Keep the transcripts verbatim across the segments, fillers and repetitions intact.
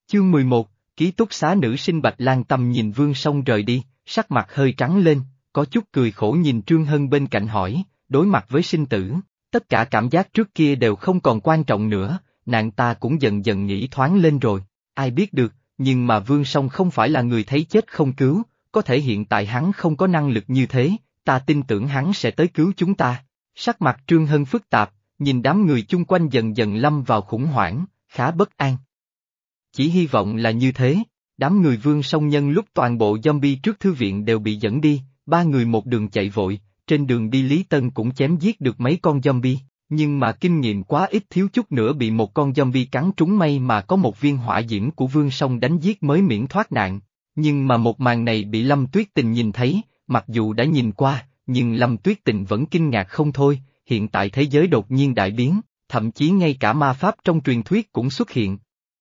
Chương mười một, ký túc xá nữ sinh Bạch Lan Tâm nhìn Vương Song rời đi, sắc mặt hơi trắng lên, có chút cười khổ nhìn Trương Hân bên cạnh hỏi, đối mặt với sinh tử, tất cả cảm giác trước kia đều không còn quan trọng nữa, nàng ta cũng dần dần nghĩ thoáng lên rồi, ai biết được, nhưng mà Vương Song không phải là người thấy chết không cứu, có thể hiện tại hắn không có năng lực như thế, ta tin tưởng hắn sẽ tới cứu chúng ta. Sắc mặt Trương Hân phức tạp, nhìn đám người chung quanh dần dần lâm vào khủng hoảng, khá bất an. Chỉ hy vọng là như thế, đám người Vương Song nhân lúc toàn bộ zombie trước thư viện đều bị dẫn đi, ba người một đường chạy vội, trên đường đi Lý Tân cũng chém giết được mấy con zombie, nhưng mà kinh nghiệm quá ít thiếu chút nữa bị một con zombie cắn trúng, may mà có một viên hỏa diễm của Vương Song đánh giết mới miễn thoát nạn. Nhưng mà một màn này bị Lâm Tuyết Tình nhìn thấy, mặc dù đã nhìn qua, nhưng Lâm Tuyết Tình vẫn kinh ngạc không thôi, hiện tại thế giới đột nhiên đại biến, thậm chí ngay cả ma pháp trong truyền thuyết cũng xuất hiện.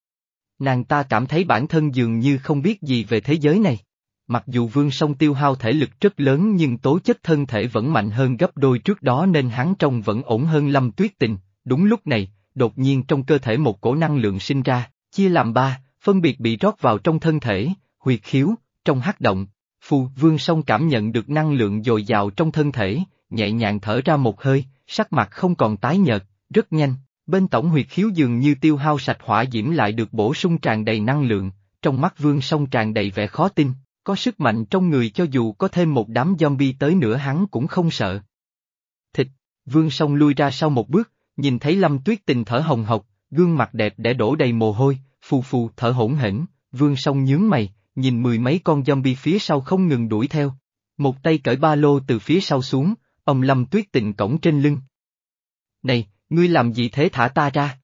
Nàng ta cảm thấy bản thân dường như không biết gì về thế giới này. Mặc dù Vương Song tiêu hao thể lực rất lớn nhưng tố chất thân thể vẫn mạnh hơn gấp đôi trước đó nên hắn trông vẫn ổn hơn Lâm Tuyết Tình. Đúng lúc này, đột nhiên trong cơ thể một cổ năng lượng sinh ra, chia làm ba, phân biệt bị rót vào trong thân thể, huyệt khiếu, trong hắc động. Phù, Vương Song cảm nhận được năng lượng dồi dào trong thân thể, nhẹ nhàng thở ra một hơi, sắc mặt không còn tái nhợt, rất nhanh, bên tổng huyệt khiếu dường như tiêu hao sạch hỏa diễm lại được bổ sung tràn đầy năng lượng, trong mắt Vương Song tràn đầy vẻ khó tin, có sức mạnh trong người cho dù có thêm một đám zombie tới nữa hắn cũng không sợ. Thịt, Vương Song lui ra sau một bước, nhìn thấy Lâm Tuyết Tình thở hồng hộc, gương mặt đẹp để đổ đầy mồ hôi, phù phù thở hổn hển, Vương Song nhướng mày, nhìn mười mấy con zombie phía sau không ngừng đuổi theo. Một tay cởi ba lô từ phía sau xuống, ông Lâm Tuyết Tình cõng trên lưng. Này, ngươi làm gì thế, thả ta ra?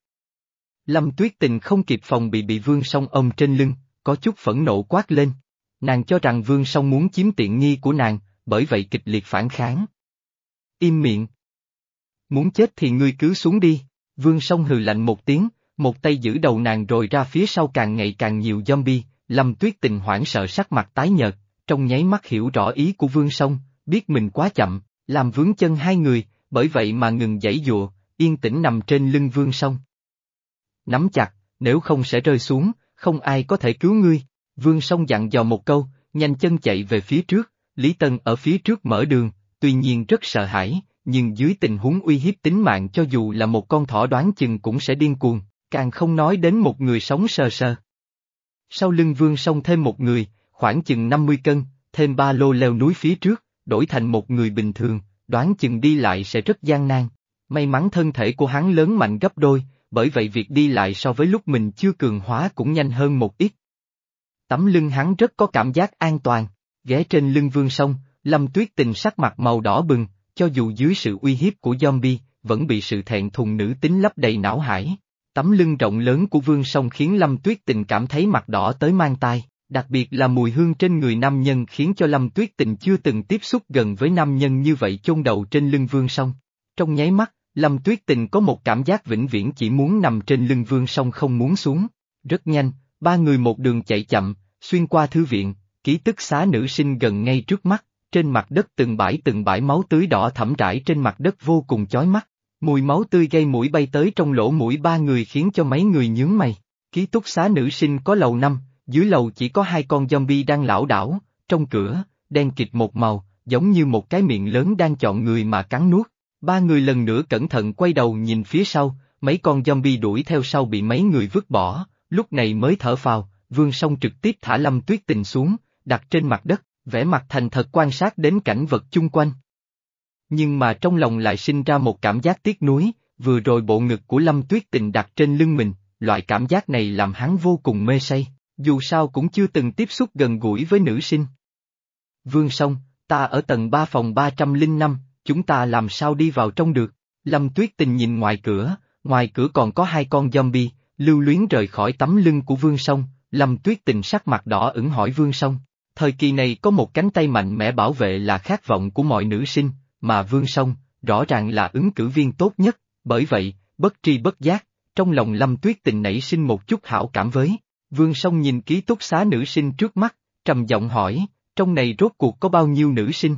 Lâm Tuyết Tình không kịp phòng bị bị Vương Song ôm trên lưng, có chút phẫn nộ quát lên. Nàng cho rằng Vương Song muốn chiếm tiện nghi của nàng, bởi vậy kịch liệt phản kháng. Im miệng. Muốn chết thì ngươi cứ xuống đi, Vương Song hừ lạnh một tiếng, một tay giữ đầu nàng rồi ra phía sau càng ngày càng nhiều zombie. Lâm Tuyết Tình hoảng sợ sắc mặt tái nhợt, trong nháy mắt hiểu rõ ý của Vương Song, biết mình quá chậm, làm vướng chân hai người, bởi vậy mà ngừng giãy giụa, yên tĩnh nằm trên lưng Vương Song. Nắm chặt, nếu không sẽ rơi xuống, không ai có thể cứu ngươi. Vương Song dặn dò một câu, nhanh chân chạy về phía trước, Lý Tân ở phía trước mở đường, tuy nhiên rất sợ hãi, nhưng dưới tình huống uy hiếp tính mạng cho dù là một con thỏ đoán chừng cũng sẽ điên cuồng, càng không nói đến một người sống sờ sờ. Sau lưng Vương Song thêm một người, khoảng chừng năm mươi cân, thêm ba lô leo núi phía trước, đổi thành một người bình thường, đoán chừng đi lại sẽ rất gian nan. May mắn thân thể của hắn lớn mạnh gấp đôi, bởi vậy việc đi lại so với lúc mình chưa cường hóa cũng nhanh hơn một ít. Tấm lưng hắn rất có cảm giác an toàn, ghé trên lưng Vương Song, Lâm Tuyết Tình sắc mặt màu đỏ bừng, cho dù dưới sự uy hiếp của zombie, vẫn bị sự thẹn thùng nữ tính lấp đầy não hải. Tấm lưng rộng lớn của Vương Song khiến Lâm Tuyết Tình cảm thấy mặt đỏ tới mang tai, đặc biệt là mùi hương trên người nam nhân khiến cho Lâm Tuyết Tình chưa từng tiếp xúc gần với nam nhân như vậy chôn đầu trên lưng Vương Song. Trong nháy mắt, Lâm Tuyết Tình có một cảm giác vĩnh viễn chỉ muốn nằm trên lưng Vương Song không muốn xuống. Rất nhanh, ba người một đường chạy chậm, xuyên qua thư viện, ký túc xá nữ sinh gần ngay trước mắt, trên mặt đất từng bãi từng bãi máu tươi đỏ thẫm rải trên mặt đất vô cùng chói mắt. Mùi máu tươi gây mũi bay tới trong lỗ mũi ba người khiến cho mấy người nhướng mày. Ký túc xá nữ sinh có lầu năm, dưới lầu chỉ có hai con zombie đang lảo đảo, trong cửa, đen kịt một màu, giống như một cái miệng lớn đang chọn người mà cắn nuốt. Ba người lần nữa cẩn thận quay đầu nhìn phía sau, mấy con zombie đuổi theo sau bị mấy người vứt bỏ, lúc này mới thở phào, Vương Song trực tiếp thả Lâm Tuyết Tình xuống, đặt trên mặt đất, vẻ mặt thành thật quan sát đến cảnh vật chung quanh. Nhưng mà trong lòng lại sinh ra một cảm giác tiếc nuối, vừa rồi bộ ngực của Lâm Tuyết Tình đặt trên lưng mình, loại cảm giác này làm hắn vô cùng mê say, dù sao cũng chưa từng tiếp xúc gần gũi với nữ sinh. Vương Song, ta ở tầng ba phòng ba trăm lẻ năm, chúng ta làm sao đi vào trong được? Lâm Tuyết Tình nhìn ngoài cửa, ngoài cửa còn có hai con zombie, lưu luyến rời khỏi tấm lưng của Vương Song, Lâm Tuyết Tình sắc mặt đỏ ửng hỏi Vương Song. Thời kỳ này có một cánh tay mạnh mẽ bảo vệ là khát vọng của mọi nữ sinh, mà Vương Song, rõ ràng là ứng cử viên tốt nhất, bởi vậy, bất tri bất giác, trong lòng Lâm Tuyết Tình nảy sinh một chút hảo cảm với. Vương Song nhìn ký túc xá nữ sinh trước mắt, trầm giọng hỏi, trong này rốt cuộc có bao nhiêu nữ sinh?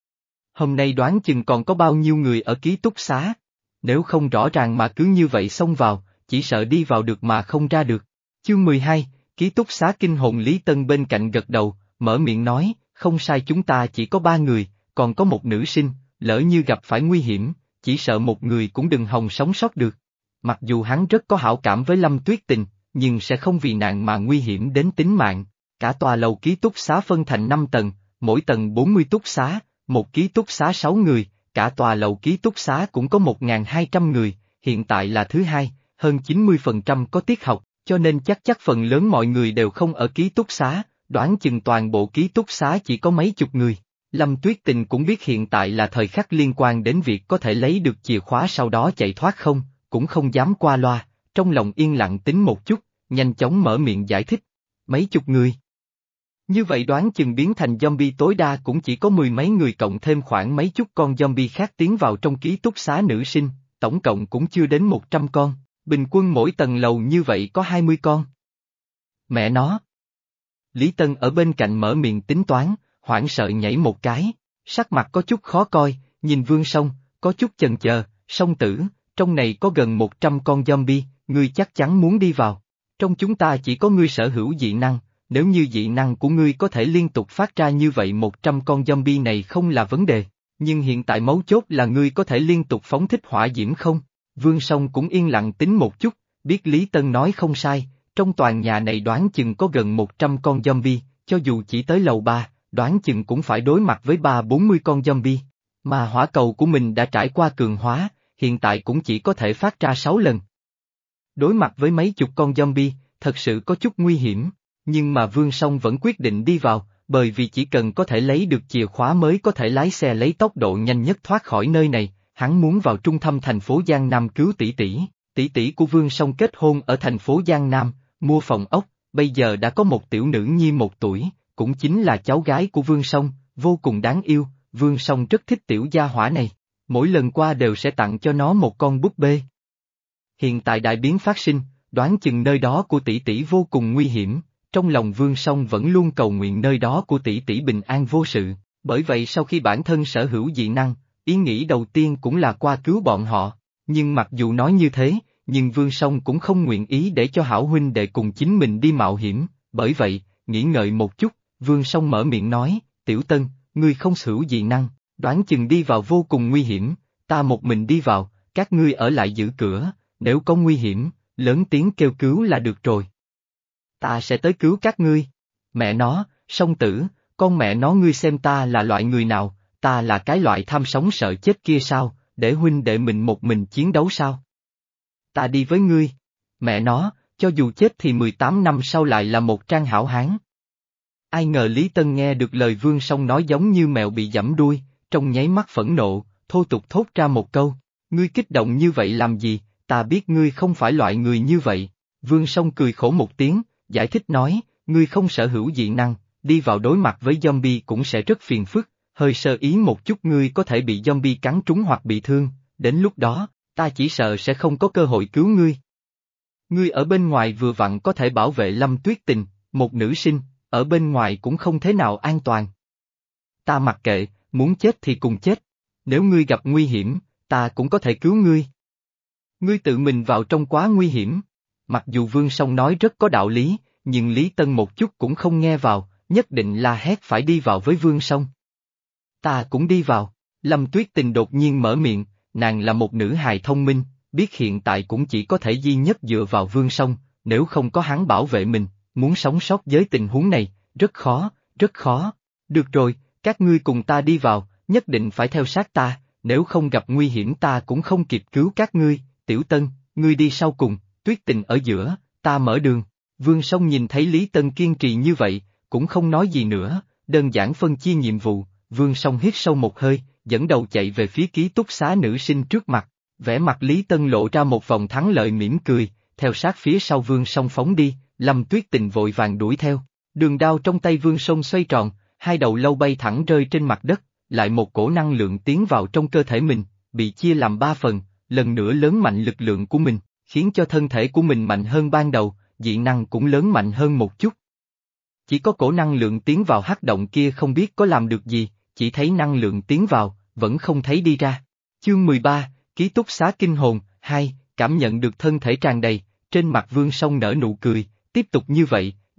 Hôm nay đoán chừng còn có bao nhiêu người ở ký túc xá? Nếu không rõ ràng mà cứ như vậy xông vào, chỉ sợ đi vào được mà không ra được. Chương mười hai, Ký túc xá kinh hồn Lý Tân bên cạnh gật đầu, mở miệng nói, không sai, chúng ta chỉ có ba người, còn có một nữ sinh, lỡ như gặp phải nguy hiểm, chỉ sợ một người cũng đừng hòng sống sót được. Mặc dù hắn rất có hảo cảm với Lâm Tuyết Tình, nhưng sẽ không vì nạn mà nguy hiểm đến tính mạng. Cả tòa lầu ký túc xá phân thành năm tầng, mỗi tầng bốn mươi túc xá, một ký túc xá sáu người, cả tòa lầu ký túc xá cũng có một nghìn hai trăm người, hiện tại là thứ hai, hơn chín mươi phần trăm có tiết học, cho nên chắc chắc phần lớn mọi người đều không ở ký túc xá, đoán chừng toàn bộ ký túc xá chỉ có mấy chục người. Lâm Tuyết Tình cũng biết hiện tại là thời khắc liên quan đến việc có thể lấy được chìa khóa sau đó chạy thoát không, cũng không dám qua loa, trong lòng yên lặng tính một chút, nhanh chóng mở miệng giải thích. Mấy chục người. Như vậy đoán chừng biến thành zombie tối đa cũng chỉ có mười mấy người cộng thêm khoảng mấy chút con zombie khác tiến vào trong ký túc xá nữ sinh, tổng cộng cũng chưa đến một trăm con, bình quân mỗi tầng lầu như vậy có hai mươi con. Mẹ nó! Lý Tân ở bên cạnh mở miệng tính toán, hoảng sợ nhảy một cái, sắc mặt có chút khó coi, nhìn Vương Song, có chút chần chờ, Song tử, trong này có gần một trăm con zombie, ngươi chắc chắn muốn đi vào. Trong chúng ta chỉ có ngươi sở hữu dị năng, nếu như dị năng của ngươi có thể liên tục phát ra như vậy một trăm con zombie này không là vấn đề, nhưng hiện tại mấu chốt là ngươi có thể liên tục phóng thích hỏa diễm không? Vương Song cũng yên lặng tính một chút, biết Lý Tân nói không sai, trong toàn nhà này đoán chừng có gần một trăm con zombie, cho dù chỉ tới lầu ba, đoán chừng cũng phải đối mặt với ba bốn mươi con zombie, mà hỏa cầu của mình đã trải qua cường hóa, hiện tại cũng chỉ có thể phát ra sáu lần. Đối mặt với mấy chục con zombie, thật sự có chút nguy hiểm, nhưng mà Vương Song vẫn quyết định đi vào, bởi vì chỉ cần có thể lấy được chìa khóa mới có thể lái xe lấy tốc độ nhanh nhất thoát khỏi nơi này, hắn muốn vào trung tâm thành phố Giang Nam cứu tỷ tỷ. Tỷ tỷ của Vương Song kết hôn ở thành phố Giang Nam, mua phòng ốc, bây giờ đã có một tiểu nữ nhi một tuổi, cũng chính là cháu gái của Vương Song, vô cùng đáng yêu, Vương Song rất thích tiểu gia hỏa này, mỗi lần qua đều sẽ tặng cho nó một con búp bê. Hiện tại đại biến phát sinh, đoán chừng nơi đó của tỷ tỷ vô cùng nguy hiểm, trong lòng Vương Song vẫn luôn cầu nguyện nơi đó của tỷ tỷ bình an vô sự, bởi vậy sau khi bản thân sở hữu dị năng, ý nghĩ đầu tiên cũng là qua cứu bọn họ, nhưng mặc dù nói như thế, nhưng Vương Song cũng không nguyện ý để cho hảo huynh đệ cùng chính mình đi mạo hiểm, bởi vậy, nghĩ ngợi một chút, Vương Song mở miệng nói, Tiểu Tân, ngươi không sở hữu dị năng, đoán chừng đi vào vô cùng nguy hiểm, ta một mình đi vào, các ngươi ở lại giữ cửa, nếu có nguy hiểm, lớn tiếng kêu cứu là được rồi. Ta sẽ tới cứu các ngươi. Mẹ nó, Song tử, con mẹ nó ngươi xem ta là loại người nào, ta là cái loại tham sống sợ chết kia sao, để huynh đệ mình một mình chiến đấu sao? Ta đi với ngươi. Mẹ nó, cho dù chết thì mười tám năm sau lại là một trang hảo hán. Ai ngờ Lý Tân nghe được lời Vương Song nói giống như mèo bị giẫm đuôi, trong nháy mắt phẫn nộ, thô tục thốt ra một câu, ngươi kích động như vậy làm gì, ta biết ngươi không phải loại người như vậy. Vương Song cười khổ một tiếng, giải thích nói, ngươi không sở hữu dị năng, đi vào đối mặt với zombie cũng sẽ rất phiền phức, hơi sơ ý một chút ngươi có thể bị zombie cắn trúng hoặc bị thương, đến lúc đó, ta chỉ sợ sẽ không có cơ hội cứu ngươi. Ngươi ở bên ngoài vừa vặn có thể bảo vệ Lâm Tuyết Tình, một nữ sinh, ở bên ngoài cũng không thế nào an toàn. Ta mặc kệ, muốn chết thì cùng chết, nếu ngươi gặp nguy hiểm, ta cũng có thể cứu ngươi. Ngươi tự mình vào trong quá nguy hiểm. Mặc dù Vương Song nói rất có đạo lý, nhưng Lý Tân một chút cũng không nghe vào, nhất định la hét phải đi vào với Vương Song. Ta cũng đi vào, Lâm Tuyết Tình đột nhiên mở miệng, nàng là một nữ hài thông minh, biết hiện tại cũng chỉ có thể duy nhất dựa vào Vương Song, nếu không có hắn bảo vệ mình, muốn sống sót với tình huống này, rất khó, rất khó. Được rồi, các ngươi cùng ta đi vào, nhất định phải theo sát ta, nếu không gặp nguy hiểm ta cũng không kịp cứu các ngươi, Tiểu Tân, ngươi đi sau cùng, Tuyết Tình ở giữa, ta mở đường. Vương Song nhìn thấy Lý Tân kiên trì như vậy, cũng không nói gì nữa, đơn giản phân chia nhiệm vụ, Vương Song hít sâu một hơi, dẫn đầu chạy về phía ký túc xá nữ sinh trước mặt, vẻ mặt Lý Tân lộ ra một vòng thắng lợi mỉm cười, theo sát phía sau Vương Song phóng đi, Lâm Tuyết Tình vội vàng đuổi theo, đường đao trong tay Vương Song xoay tròn, hai đầu lâu bay thẳng rơi trên mặt đất, lại một cổ năng lượng tiến vào trong cơ thể mình, bị chia làm ba phần, lần nữa lớn mạnh lực lượng của mình, khiến cho thân thể của mình mạnh hơn ban đầu, dị năng cũng lớn mạnh hơn một chút. Chỉ có cổ năng lượng tiến vào hắc động kia không biết có làm được gì, chỉ thấy năng lượng tiến vào, vẫn không thấy đi ra. Chương mười ba, ký túc xá kinh hồn, hai, cảm nhận được thân thể tràn đầy, trên mặt Vương Song nở nụ cười, tiếp tục như vậy,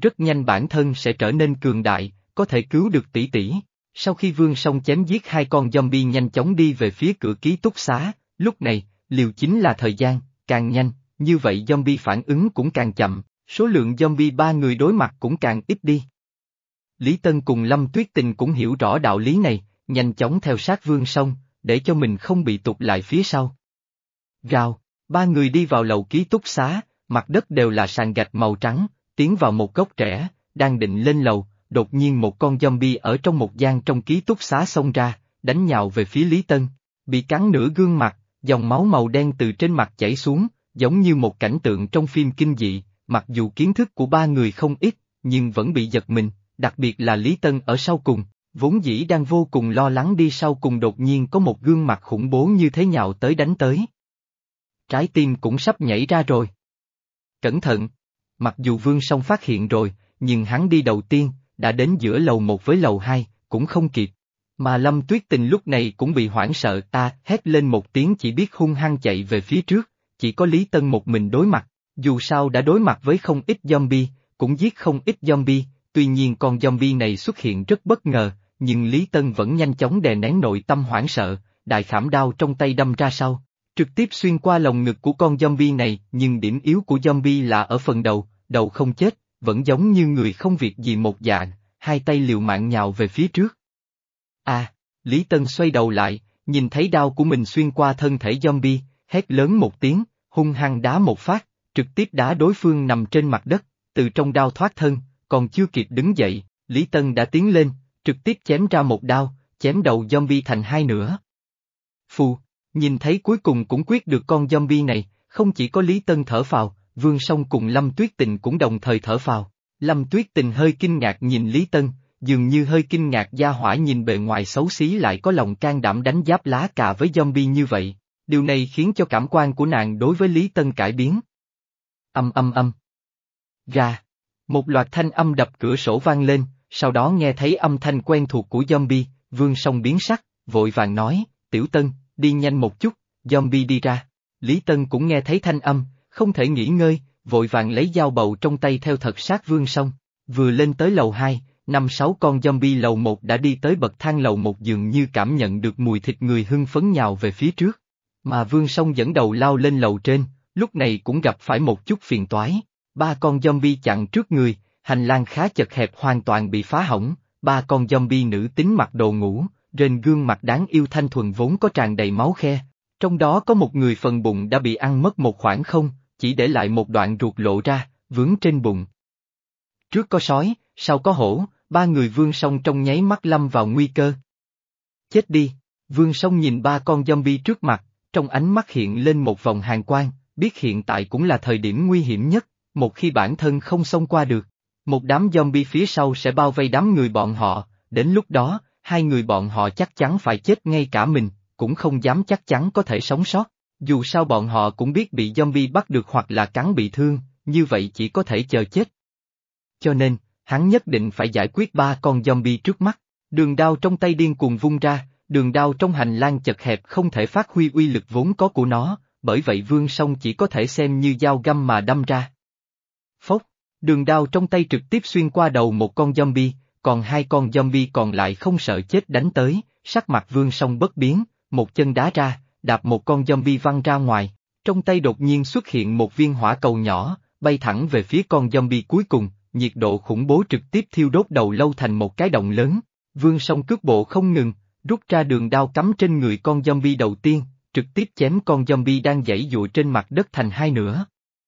rất nhanh bản thân sẽ trở nên cường đại, có thể cứu được tỷ tỷ. Sau khi Vương Song chém giết hai con zombie nhanh chóng đi về phía cửa ký túc xá, lúc này, liều chính là thời gian, càng nhanh, như vậy zombie phản ứng cũng càng chậm, số lượng zombie ba người đối mặt cũng càng ít đi. Lý Tân cùng Lâm Tuyết Tình cũng hiểu rõ đạo lý này, nhanh chóng theo sát Vương Song, để cho mình không bị tụt lại phía sau. Rào, ba người đi vào lầu ký túc xá, mặt đất đều là sàn gạch màu trắng, tiến vào một góc rẽ, đang định lên lầu, đột nhiên một con zombie ở trong một gian trong ký túc xá xông ra, đánh nhào về phía Lý Tân, bị cắn nửa gương mặt, dòng máu màu đen từ trên mặt chảy xuống, giống như một cảnh tượng trong phim kinh dị, mặc dù kiến thức của ba người không ít, nhưng vẫn bị giật mình, đặc biệt là Lý Tân ở sau cùng, vốn dĩ đang vô cùng lo lắng đi sau cùng đột nhiên có một gương mặt khủng bố như thế nhào tới đánh tới. Trái tim cũng sắp nhảy ra rồi. Cẩn thận! Mặc dù Vương Song phát hiện rồi, nhưng hắn đi đầu tiên, đã đến giữa lầu một với lầu hai, cũng không kịp. Mà Lâm Tuyết Tình lúc này cũng bị hoảng sợ, ta hét lên một tiếng chỉ biết hung hăng chạy về phía trước, chỉ có Lý Tân một mình đối mặt, dù sao đã đối mặt với không ít zombie, cũng giết không ít zombie, tuy nhiên con zombie này xuất hiện rất bất ngờ, nhưng Lý Tân vẫn nhanh chóng đè nén nội tâm hoảng sợ, đại khảm đao trong tay đâm ra sau, trực tiếp xuyên qua lồng ngực của con zombie này, nhưng điểm yếu của zombie là ở phần đầu, đầu không chết, vẫn giống như người không việc gì một dạng, hai tay liều mạng nhào về phía trước. À, Lý Tân xoay đầu lại, nhìn thấy đao của mình xuyên qua thân thể zombie, hét lớn một tiếng, hung hăng đá một phát, trực tiếp đá đối phương nằm trên mặt đất, từ trong đao thoát thân, còn chưa kịp đứng dậy, Lý Tân đã tiến lên, trực tiếp chém ra một đao, chém đầu zombie thành hai nửa. Phù, nhìn thấy cuối cùng cũng quyết được con zombie này, không chỉ có Lý Tân thở phào, Vương Song cùng Lâm Tuyết Tình cũng đồng thời thở phào. Lâm Tuyết Tình hơi kinh ngạc nhìn Lý Tân, dường như hơi kinh ngạc gia hỏa nhìn bề ngoài xấu xí lại có lòng can đảm đánh giáp lá cà với zombie như vậy, điều này khiến cho cảm quan của nàng đối với Lý Tân cải biến. Âm âm âm. Ra. Một loạt thanh âm đập cửa sổ vang lên, sau đó nghe thấy âm thanh quen thuộc của zombie, Vương Song biến sắc, vội vàng nói, Tiểu Tân, đi nhanh một chút, zombie đi ra. Lý Tân cũng nghe thấy thanh âm, không thể nghỉ ngơi, vội vàng lấy dao bầu trong tay theo thật sát Vương Song. Vừa lên tới lầu hai, năm sáu con zombie lầu một đã đi tới bậc thang lầu một dường như cảm nhận được mùi thịt người hưng phấn nhào về phía trước. Mà Vương Song dẫn đầu lao lên lầu trên, lúc này cũng gặp phải một chút phiền toái. Ba con zombie chặn trước người, hành lang khá chật hẹp hoàn toàn bị phá hỏng, ba con zombie nữ tính mặc đồ ngủ, trên gương mặt đáng yêu thanh thuần vốn có tràn đầy máu khe, trong đó có một người phần bụng đã bị ăn mất một khoảng không, chỉ để lại một đoạn ruột lộ ra, vướng trên bụng. Trước có sói, sau có hổ, ba người Vương Song trong nháy mắt lâm vào nguy cơ. Chết đi, Vương Song nhìn ba con zombie trước mặt, trong ánh mắt hiện lên một vòng hàn quang, biết hiện tại cũng là thời điểm nguy hiểm nhất, một khi bản thân không xông qua được, một đám zombie phía sau sẽ bao vây đám người bọn họ, đến lúc đó, hai người bọn họ chắc chắn phải chết ngay cả mình, cũng không dám chắc chắn có thể sống sót, dù sao bọn họ cũng biết bị zombie bắt được hoặc là cắn bị thương, như vậy chỉ có thể chờ chết. Cho nên, hắn nhất định phải giải quyết ba con zombie trước mắt, đường đao trong tay điên cuồng vung ra, đường đao trong hành lang chật hẹp không thể phát huy uy lực vốn có của nó, bởi vậy Vương Song chỉ có thể xem như dao găm mà đâm ra. Phốc, đường đao trong tay trực tiếp xuyên qua đầu một con zombie, còn hai con zombie còn lại không sợ chết đánh tới, sắc mặt Vương Song bất biến, một chân đá ra, đạp một con zombie văng ra ngoài, trong tay đột nhiên xuất hiện một viên hỏa cầu nhỏ, bay thẳng về phía con zombie cuối cùng, nhiệt độ khủng bố trực tiếp thiêu đốt đầu lâu thành một cái động lớn, Vương Song cước bộ không ngừng, rút ra đường đao cắm trên người con zombie đầu tiên, trực tiếp chém con zombie đang giãy giụa trên mặt đất thành hai nửa.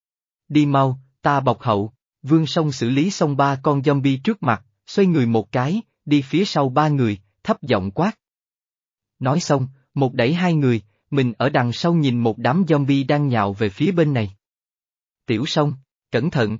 Đi mau, ta bọc hậu, Vương Song xử lý xong ba con zombie trước mặt, xoay người một cái, đi phía sau ba người, thấp giọng quát. Nói xong, một đẩy hai người, mình ở đằng sau nhìn một đám zombie đang nhào về phía bên này. Tiểu Song, cẩn thận.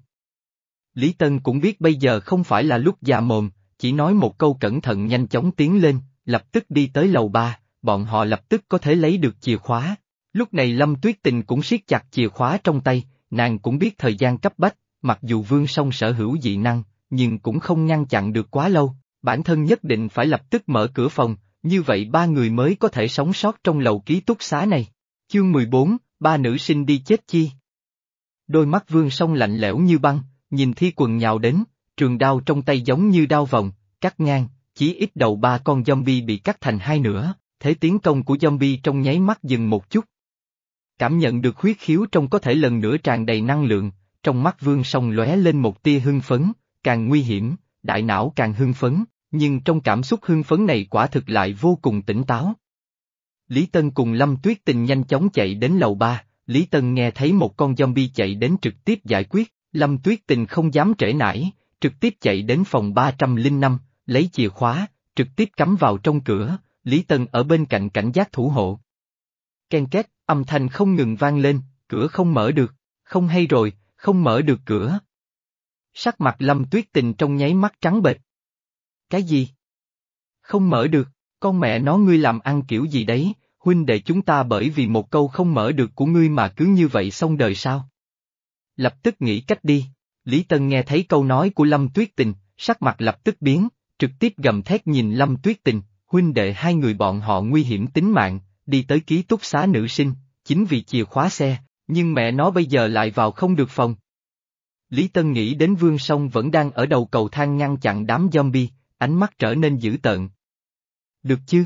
Lý Tân cũng biết bây giờ không phải là lúc già mồm, chỉ nói một câu cẩn thận nhanh chóng tiến lên, lập tức đi tới lầu ba, bọn họ lập tức có thể lấy được chìa khóa. Lúc này Lâm Tuyết Tình cũng siết chặt chìa khóa trong tay, nàng cũng biết thời gian cấp bách, mặc dù Vương Song sở hữu dị năng, nhưng cũng không ngăn chặn được quá lâu, bản thân nhất định phải lập tức mở cửa phòng, như vậy ba người mới có thể sống sót trong lầu ký túc xá này. Chương mười bốn, ba nữ sinh đi chết chi. Đôi mắt Vương Song lạnh lẽo như băng, nhìn Thi Quần nhào đến, trường đao trong tay giống như đao vòng, cắt ngang, chí ít đầu ba con zombie bị cắt thành hai nửa, thế tiến công của zombie trong nháy mắt dừng một chút. Cảm nhận được huyết khiếu trong có thể lần nữa tràn đầy năng lượng, trong mắt Vương Song lóe lên một tia hưng phấn, càng nguy hiểm, đại não càng hưng phấn, nhưng trong cảm xúc hưng phấn này quả thực lại vô cùng tỉnh táo. Lý Tân cùng Lâm Tuyết Tình nhanh chóng chạy đến lầu ba, Lý Tân nghe thấy một con zombie chạy đến trực tiếp giải quyết, Lâm Tuyết Tình không dám trễ nải, trực tiếp chạy đến phòng ba trăm lẻ năm, lấy chìa khóa, trực tiếp cắm vào trong cửa, Lý Tân ở bên cạnh cảnh giác thủ hộ. Ken két, âm thanh không ngừng vang lên, cửa không mở được, không hay rồi, không mở được cửa. Sắc mặt Lâm Tuyết Tình trong nháy mắt trắng bệch. Cái gì? Không mở được, con mẹ nó ngươi làm ăn kiểu gì đấy, huynh đệ chúng ta bởi vì một câu không mở được của ngươi mà cứ như vậy xong đời sao? Lập tức nghĩ cách đi, Lý Tân nghe thấy câu nói của Lâm Tuyết Tình, sắc mặt lập tức biến, trực tiếp gầm thét nhìn Lâm Tuyết Tình, huynh đệ hai người bọn họ nguy hiểm tính mạng, đi tới ký túc xá nữ sinh, chính vì chìa khóa xe, nhưng mẹ nó bây giờ lại vào không được phòng. Lý Tân nghĩ đến Vương Song vẫn đang ở đầu cầu thang ngăn chặn đám zombie, ánh mắt trở nên dữ tợn. Được chứ?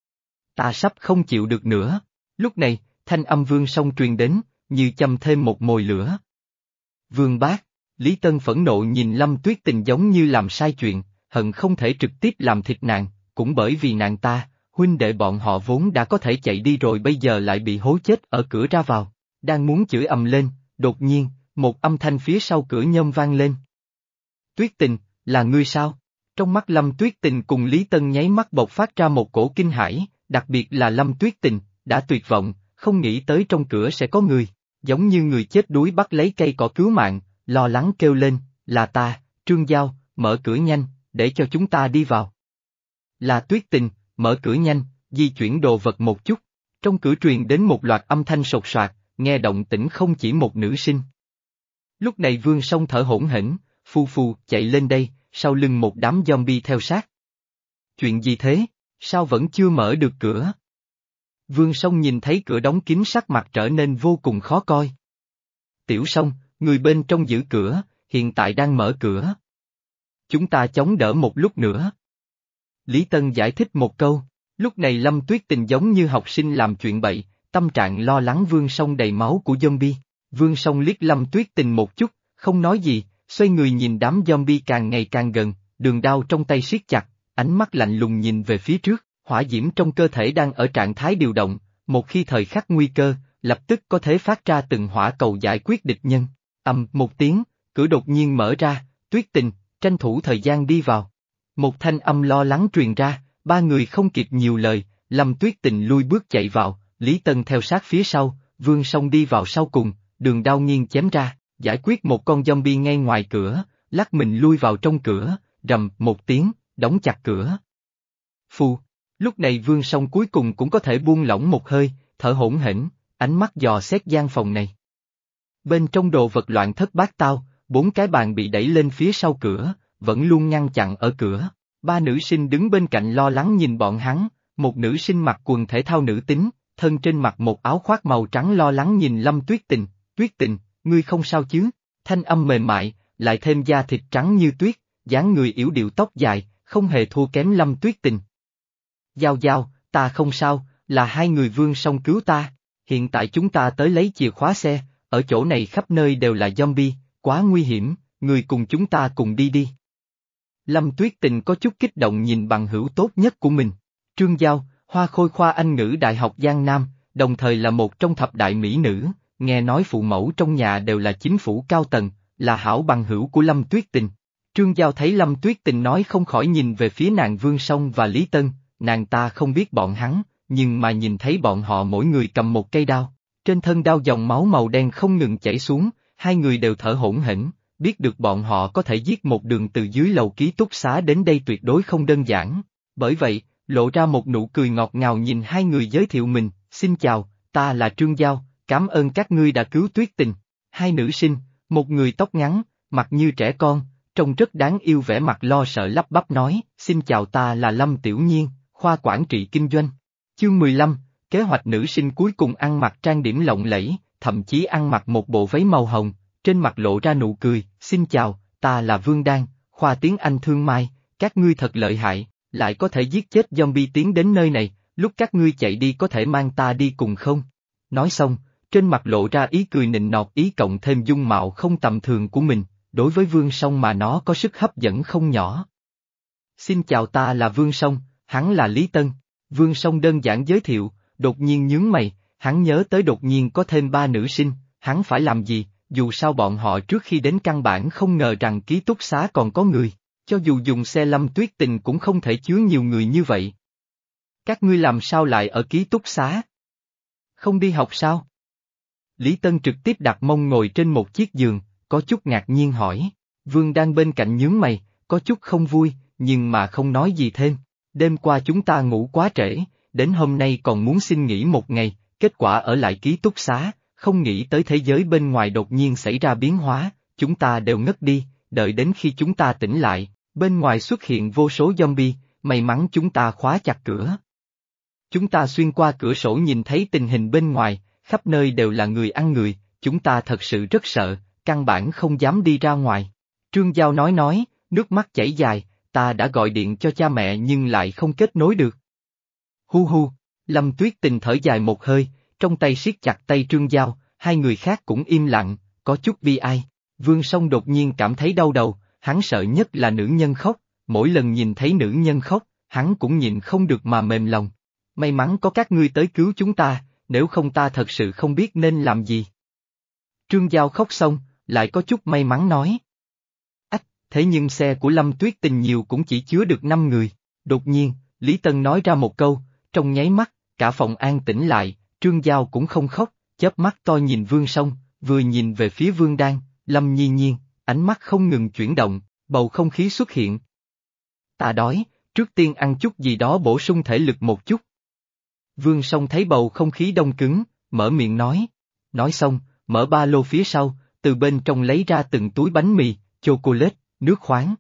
Ta sắp không chịu được nữa. Lúc này, thanh âm Vương Song truyền đến, như châm thêm một mồi lửa. Vương Bác, Lý Tân phẫn nộ nhìn Lâm Tuyết Tình giống như làm sai chuyện, hận không thể trực tiếp làm thịt nàng, cũng bởi vì nàng ta, huynh đệ bọn họ vốn đã có thể chạy đi rồi bây giờ lại bị hố chết ở cửa ra vào, đang muốn chửi ầm lên, đột nhiên, một âm thanh phía sau cửa nhôm vang lên. Tuyết Tình, là ngươi sao? Trong mắt Lâm Tuyết Tình cùng Lý Tân nháy mắt bộc phát ra một cổ kinh hãi, đặc biệt là Lâm Tuyết Tình, đã tuyệt vọng, không nghĩ tới trong cửa sẽ có người, giống như người chết đuối bắt lấy cây cỏ cứu mạng, lo lắng kêu lên, là ta, Trương Giao, mở cửa nhanh, để cho chúng ta đi vào. Là Tuyết Tình, mở cửa nhanh, di chuyển đồ vật một chút, trong cửa truyền đến một loạt âm thanh sột soạt, nghe động tĩnh không chỉ một nữ sinh. Lúc này Vương Song thở hổn hển, phu phu chạy lên đây, sau lưng một đám zombie theo sát. Chuyện gì thế, sao vẫn chưa mở được cửa? Vương Song nhìn thấy cửa đóng kín sắc mặt trở nên vô cùng khó coi. Tiểu Song, người bên trong giữ cửa, hiện tại đang mở cửa. Chúng ta chống đỡ một lúc nữa. Lý Tân giải thích một câu, lúc này Lâm Tuyết Tình giống như học sinh làm chuyện bậy, tâm trạng lo lắng Vương Song đầy máu của zombie. Vương Song liếc Lâm Tuyết Tình một chút, không nói gì, xoay người nhìn đám zombie càng ngày càng gần, đường đao trong tay siết chặt, ánh mắt lạnh lùng nhìn về phía trước, hỏa diễm trong cơ thể đang ở trạng thái điều động, một khi thời khắc nguy cơ, lập tức có thể phát ra từng hỏa cầu giải quyết địch nhân. Ầm một tiếng, cửa đột nhiên mở ra, Tuyết Tình, tranh thủ thời gian đi vào. Một thanh âm lo lắng truyền ra, ba người không kịp nhiều lời, Lâm Tuyết Tình lui bước chạy vào, Lý Tân theo sát phía sau, Vương Song đi vào sau cùng, đường đao nghiêng chém ra, giải quyết một con zombie ngay ngoài cửa, lắc mình lui vào trong cửa, rầm một tiếng, đóng chặt cửa. Phù, lúc này Vương Song cuối cùng cũng có thể buông lỏng một hơi, thở hổn hển, ánh mắt dò xét gian phòng này. Bên trong đồ vật loạn thất bát tao, bốn cái bàn bị đẩy lên phía sau cửa, vẫn luôn ngăn chặn ở cửa. Ba nữ sinh đứng bên cạnh lo lắng nhìn bọn hắn, một nữ sinh mặc quần thể thao nữ tính, thân trên mặc một áo khoác màu trắng lo lắng nhìn Lâm Tuyết Tình, Tuyết Tình, ngươi không sao chứ? Thanh âm mềm mại, lại thêm da thịt trắng như tuyết, dáng người yểu điệu tóc dài, không hề thua kém Lâm Tuyết Tình. Giao Giao, ta không sao, là hai người Vương Song cứu ta, hiện tại chúng ta tới lấy chìa khóa xe, ở chỗ này khắp nơi đều là zombie, quá nguy hiểm, người cùng chúng ta cùng đi đi. Lâm Tuyết Tình có chút kích động nhìn bằng hữu tốt nhất của mình, Trương Giao, hoa khôi khoa Anh ngữ Đại học Giang Nam, đồng thời là một trong thập đại mỹ nữ, nghe nói phụ mẫu trong nhà đều là chính phủ cao tầng, là hảo bằng hữu của Lâm Tuyết Tình. Trương Giao thấy Lâm Tuyết Tình nói không khỏi nhìn về phía nàng Vương Song và Lý Tân, nàng ta không biết bọn hắn, nhưng mà nhìn thấy bọn họ mỗi người cầm một cây đao, trên thân đao dòng máu màu đen không ngừng chảy xuống, hai người đều thở hổn hển, biết được bọn họ có thể giết một đường từ dưới lầu ký túc xá đến đây tuyệt đối không đơn giản, bởi vậy, lộ ra một nụ cười ngọt ngào nhìn hai người giới thiệu mình, xin chào, ta là Trương Giao, cảm ơn các ngươi đã cứu Tuyết Tình. Hai nữ sinh, một người tóc ngắn, mặt như trẻ con, trông rất đáng yêu vẻ mặt lo sợ lắp bắp nói, xin chào ta là Lâm Tiểu Nhiên, khoa quản trị kinh doanh. Chương mười lăm, kế hoạch nữ sinh cuối cùng ăn mặc trang điểm lộng lẫy, thậm chí ăn mặc một bộ váy màu hồng, trên mặt lộ ra nụ cười, xin chào, ta là Vương Đan, khoa khoa tiếng Anh thương mai, các ngươi thật lợi hại, lại có thể giết chết zombie tiến đến nơi này, lúc các ngươi chạy đi có thể mang ta đi cùng không? Nói xong, trên mặt lộ ra ý cười nịnh nọt ý cộng thêm dung mạo không tầm thường của mình, đối với Vương Song mà nó có sức hấp dẫn không nhỏ. Xin chào, ta là Vương Song, hắn là Lý Tân. Vương Song đơn giản giới thiệu, đột nhiên nhướng mày, hắn nhớ tới đột nhiên có thêm ba nữ sinh, hắn phải làm gì, dù sao bọn họ trước khi đến căn bản không ngờ rằng ký túc xá còn có người, cho dù dùng xe Lâm Tuyết Tình cũng không thể chứa nhiều người như vậy. Các ngươi làm sao lại ở ký túc xá? Không đi học sao? Lý Tân trực tiếp đặt mông ngồi trên một chiếc giường, có chút ngạc nhiên hỏi. Vương đang bên cạnh nhướng mày, có chút không vui, nhưng mà không nói gì thêm. Đêm qua chúng ta ngủ quá trễ, đến hôm nay còn muốn xin nghỉ một ngày, kết quả ở lại ký túc xá, không nghĩ tới thế giới bên ngoài đột nhiên xảy ra biến hóa, chúng ta đều ngất đi, đợi đến khi chúng ta tỉnh lại, bên ngoài xuất hiện vô số zombie, may mắn chúng ta khóa chặt cửa. Chúng ta xuyên qua cửa sổ nhìn thấy tình hình bên ngoài, khắp nơi đều là người ăn người, chúng ta thật sự rất sợ, căn bản không dám đi ra ngoài. Trương Giao nói nói, nước mắt chảy dài, ta đã gọi điện cho cha mẹ nhưng lại không kết nối được. Hu hu, Lâm Tuyết Tình thở dài một hơi, trong tay siết chặt tay Trương Giao, hai người khác cũng im lặng, có chút bi ai. Vương Song đột nhiên cảm thấy đau đầu, hắn sợ nhất là nữ nhân khóc, mỗi lần nhìn thấy nữ nhân khóc, hắn cũng nhịn không được mà mềm lòng. May mắn có các ngươi tới cứu chúng ta, nếu không ta thật sự không biết nên làm gì. Trương Giao khóc xong, lại có chút may mắn nói. Ách, thế nhưng xe của Lâm Tuyết Tình nhiều cũng chỉ chứa được năm người. Đột nhiên, Lý Tân nói ra một câu, trong nháy mắt, cả phòng an tĩnh lại, Trương Giao cũng không khóc, chớp mắt to nhìn Vương Song, vừa nhìn về phía Vương Đan, Lâm Nhi Nhiên, ánh mắt không ngừng chuyển động, bầu không khí xuất hiện. Ta đói, trước tiên ăn chút gì đó bổ sung thể lực một chút. Vương Song thấy bầu không khí đông cứng, mở miệng nói. Nói xong, mở ba lô phía sau, từ bên trong lấy ra từng túi bánh mì, chocolate, nước khoáng.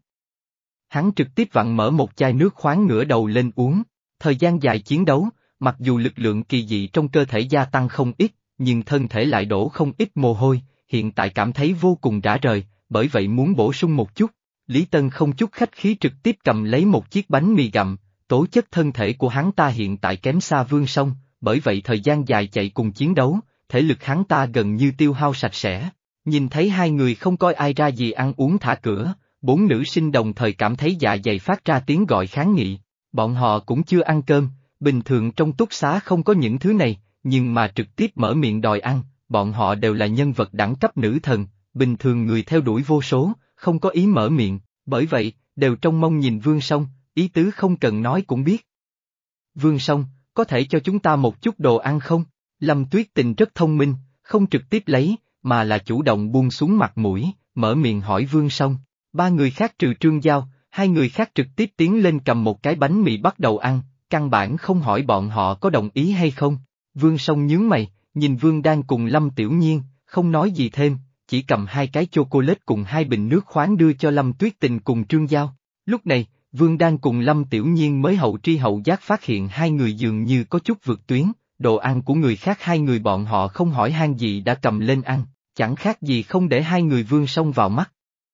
Hắn trực tiếp vặn mở một chai nước khoáng ngửa đầu lên uống. Thời gian dài chiến đấu, mặc dù lực lượng kỳ dị trong cơ thể gia tăng không ít, nhưng thân thể lại đổ không ít mồ hôi, hiện tại cảm thấy vô cùng rã rời, bởi vậy muốn bổ sung một chút. Lý Tân không chút khách khí trực tiếp cầm lấy một chiếc bánh mì gặm, tố chất thân thể của hắn ta hiện tại kém xa Vương Song, bởi vậy thời gian dài chạy cùng chiến đấu, thể lực hắn ta gần như tiêu hao sạch sẽ. Nhìn thấy hai người không coi ai ra gì ăn uống thả cửa, bốn nữ sinh đồng thời cảm thấy dạ dày phát ra tiếng gọi kháng nghị. Bọn họ cũng chưa ăn cơm, bình thường trong túc xá không có những thứ này, nhưng mà trực tiếp mở miệng đòi ăn, bọn họ đều là nhân vật đẳng cấp nữ thần, bình thường người theo đuổi vô số, không có ý mở miệng, bởi vậy, đều trông mong nhìn Vương Song, ý tứ không cần nói cũng biết. Vương Song, có thể cho chúng ta một chút đồ ăn không? Lâm Tuyết Tình rất thông minh, không trực tiếp lấy, mà là chủ động buông xuống mặt mũi, mở miệng hỏi Vương Song. Ba người khác trừ Trương Giao, hai người khác trực tiếp tiến lên cầm một cái bánh mì bắt đầu ăn, căn bản không hỏi bọn họ có đồng ý hay không. Vương Song nhướng mày, nhìn Vương đang cùng Lâm Tiểu Nhiên, không nói gì thêm, chỉ cầm hai cái chocolate cùng hai bình nước khoáng đưa cho Lâm Tuyết Tình cùng Trương Giao. Lúc này, Vương đang cùng Lâm Tiểu Nhiên mới hậu tri hậu giác phát hiện hai người dường như có chút vượt tuyến, đồ ăn của người khác hai người bọn họ không hỏi han gì đã cầm lên ăn, chẳng khác gì không để hai người Vương Song vào mắt.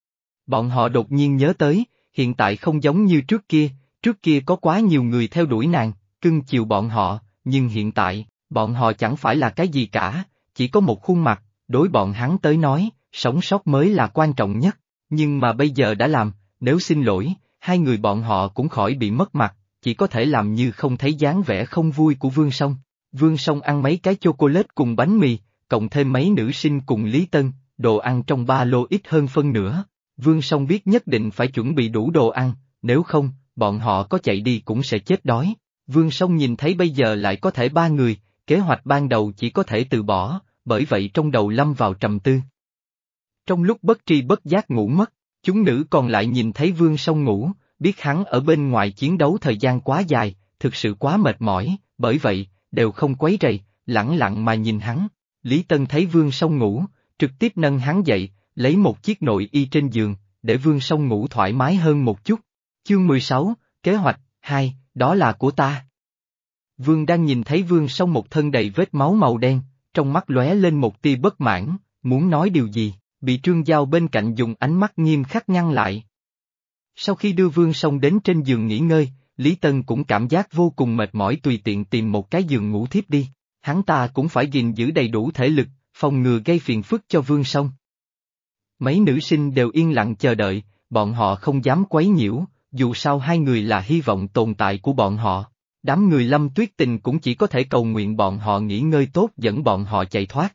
Bọn họ đột nhiên nhớ tới, hiện tại không giống như trước kia, trước kia có quá nhiều người theo đuổi nàng, cưng chiều bọn họ, nhưng hiện tại, bọn họ chẳng phải là cái gì cả, chỉ có một khuôn mặt, đối bọn hắn tới nói, sống sót mới là quan trọng nhất, nhưng mà bây giờ đã làm, nếu xin lỗi, hai người bọn họ cũng khỏi bị mất mặt, chỉ có thể làm như không thấy dáng vẻ không vui của Vương Song. Vương Song ăn mấy cái chocolate cùng bánh mì, cộng thêm mấy nữ sinh cùng Lý Tân, đồ ăn trong ba lô ít hơn phân nửa. Vương Song biết nhất định phải chuẩn bị đủ đồ ăn, nếu không, bọn họ có chạy đi cũng sẽ chết đói. Vương Song nhìn thấy bây giờ lại có thể ba người, kế hoạch ban đầu chỉ có thể từ bỏ, bởi vậy trong đầu lâm vào trầm tư. Trong lúc bất tri bất giác ngủ mất, chúng nữ còn lại nhìn thấy Vương Song ngủ, biết hắn ở bên ngoài chiến đấu thời gian quá dài, thực sự quá mệt mỏi, bởi vậy, đều không quấy rầy, lẳng lặng mà nhìn hắn. Lý Tân thấy Vương Song ngủ, trực tiếp nâng hắn dậy, lấy một chiếc nội y trên giường, để Vương Song ngủ thoải mái hơn một chút. Chương mười sáu, kế hoạch, hai, đó là của ta. Vương đang nhìn thấy Vương Song một thân đầy vết máu màu đen, trong mắt lóe lên một tia bất mãn, muốn nói điều gì, bị Trương Giao bên cạnh dùng ánh mắt nghiêm khắc ngăn lại. Sau khi đưa Vương Song đến trên giường nghỉ ngơi, Lý Tân cũng cảm giác vô cùng mệt mỏi tùy tiện tìm một cái giường ngủ thiếp đi. Hắn ta cũng phải gìn giữ đầy đủ thể lực, phòng ngừa gây phiền phức cho Vương Song. Mấy nữ sinh đều yên lặng chờ đợi, bọn họ không dám quấy nhiễu, dù sao hai người là hy vọng tồn tại của bọn họ. Đám người Lâm Tuyết Tình cũng chỉ có thể cầu nguyện bọn họ nghỉ ngơi tốt dẫn bọn họ chạy thoát.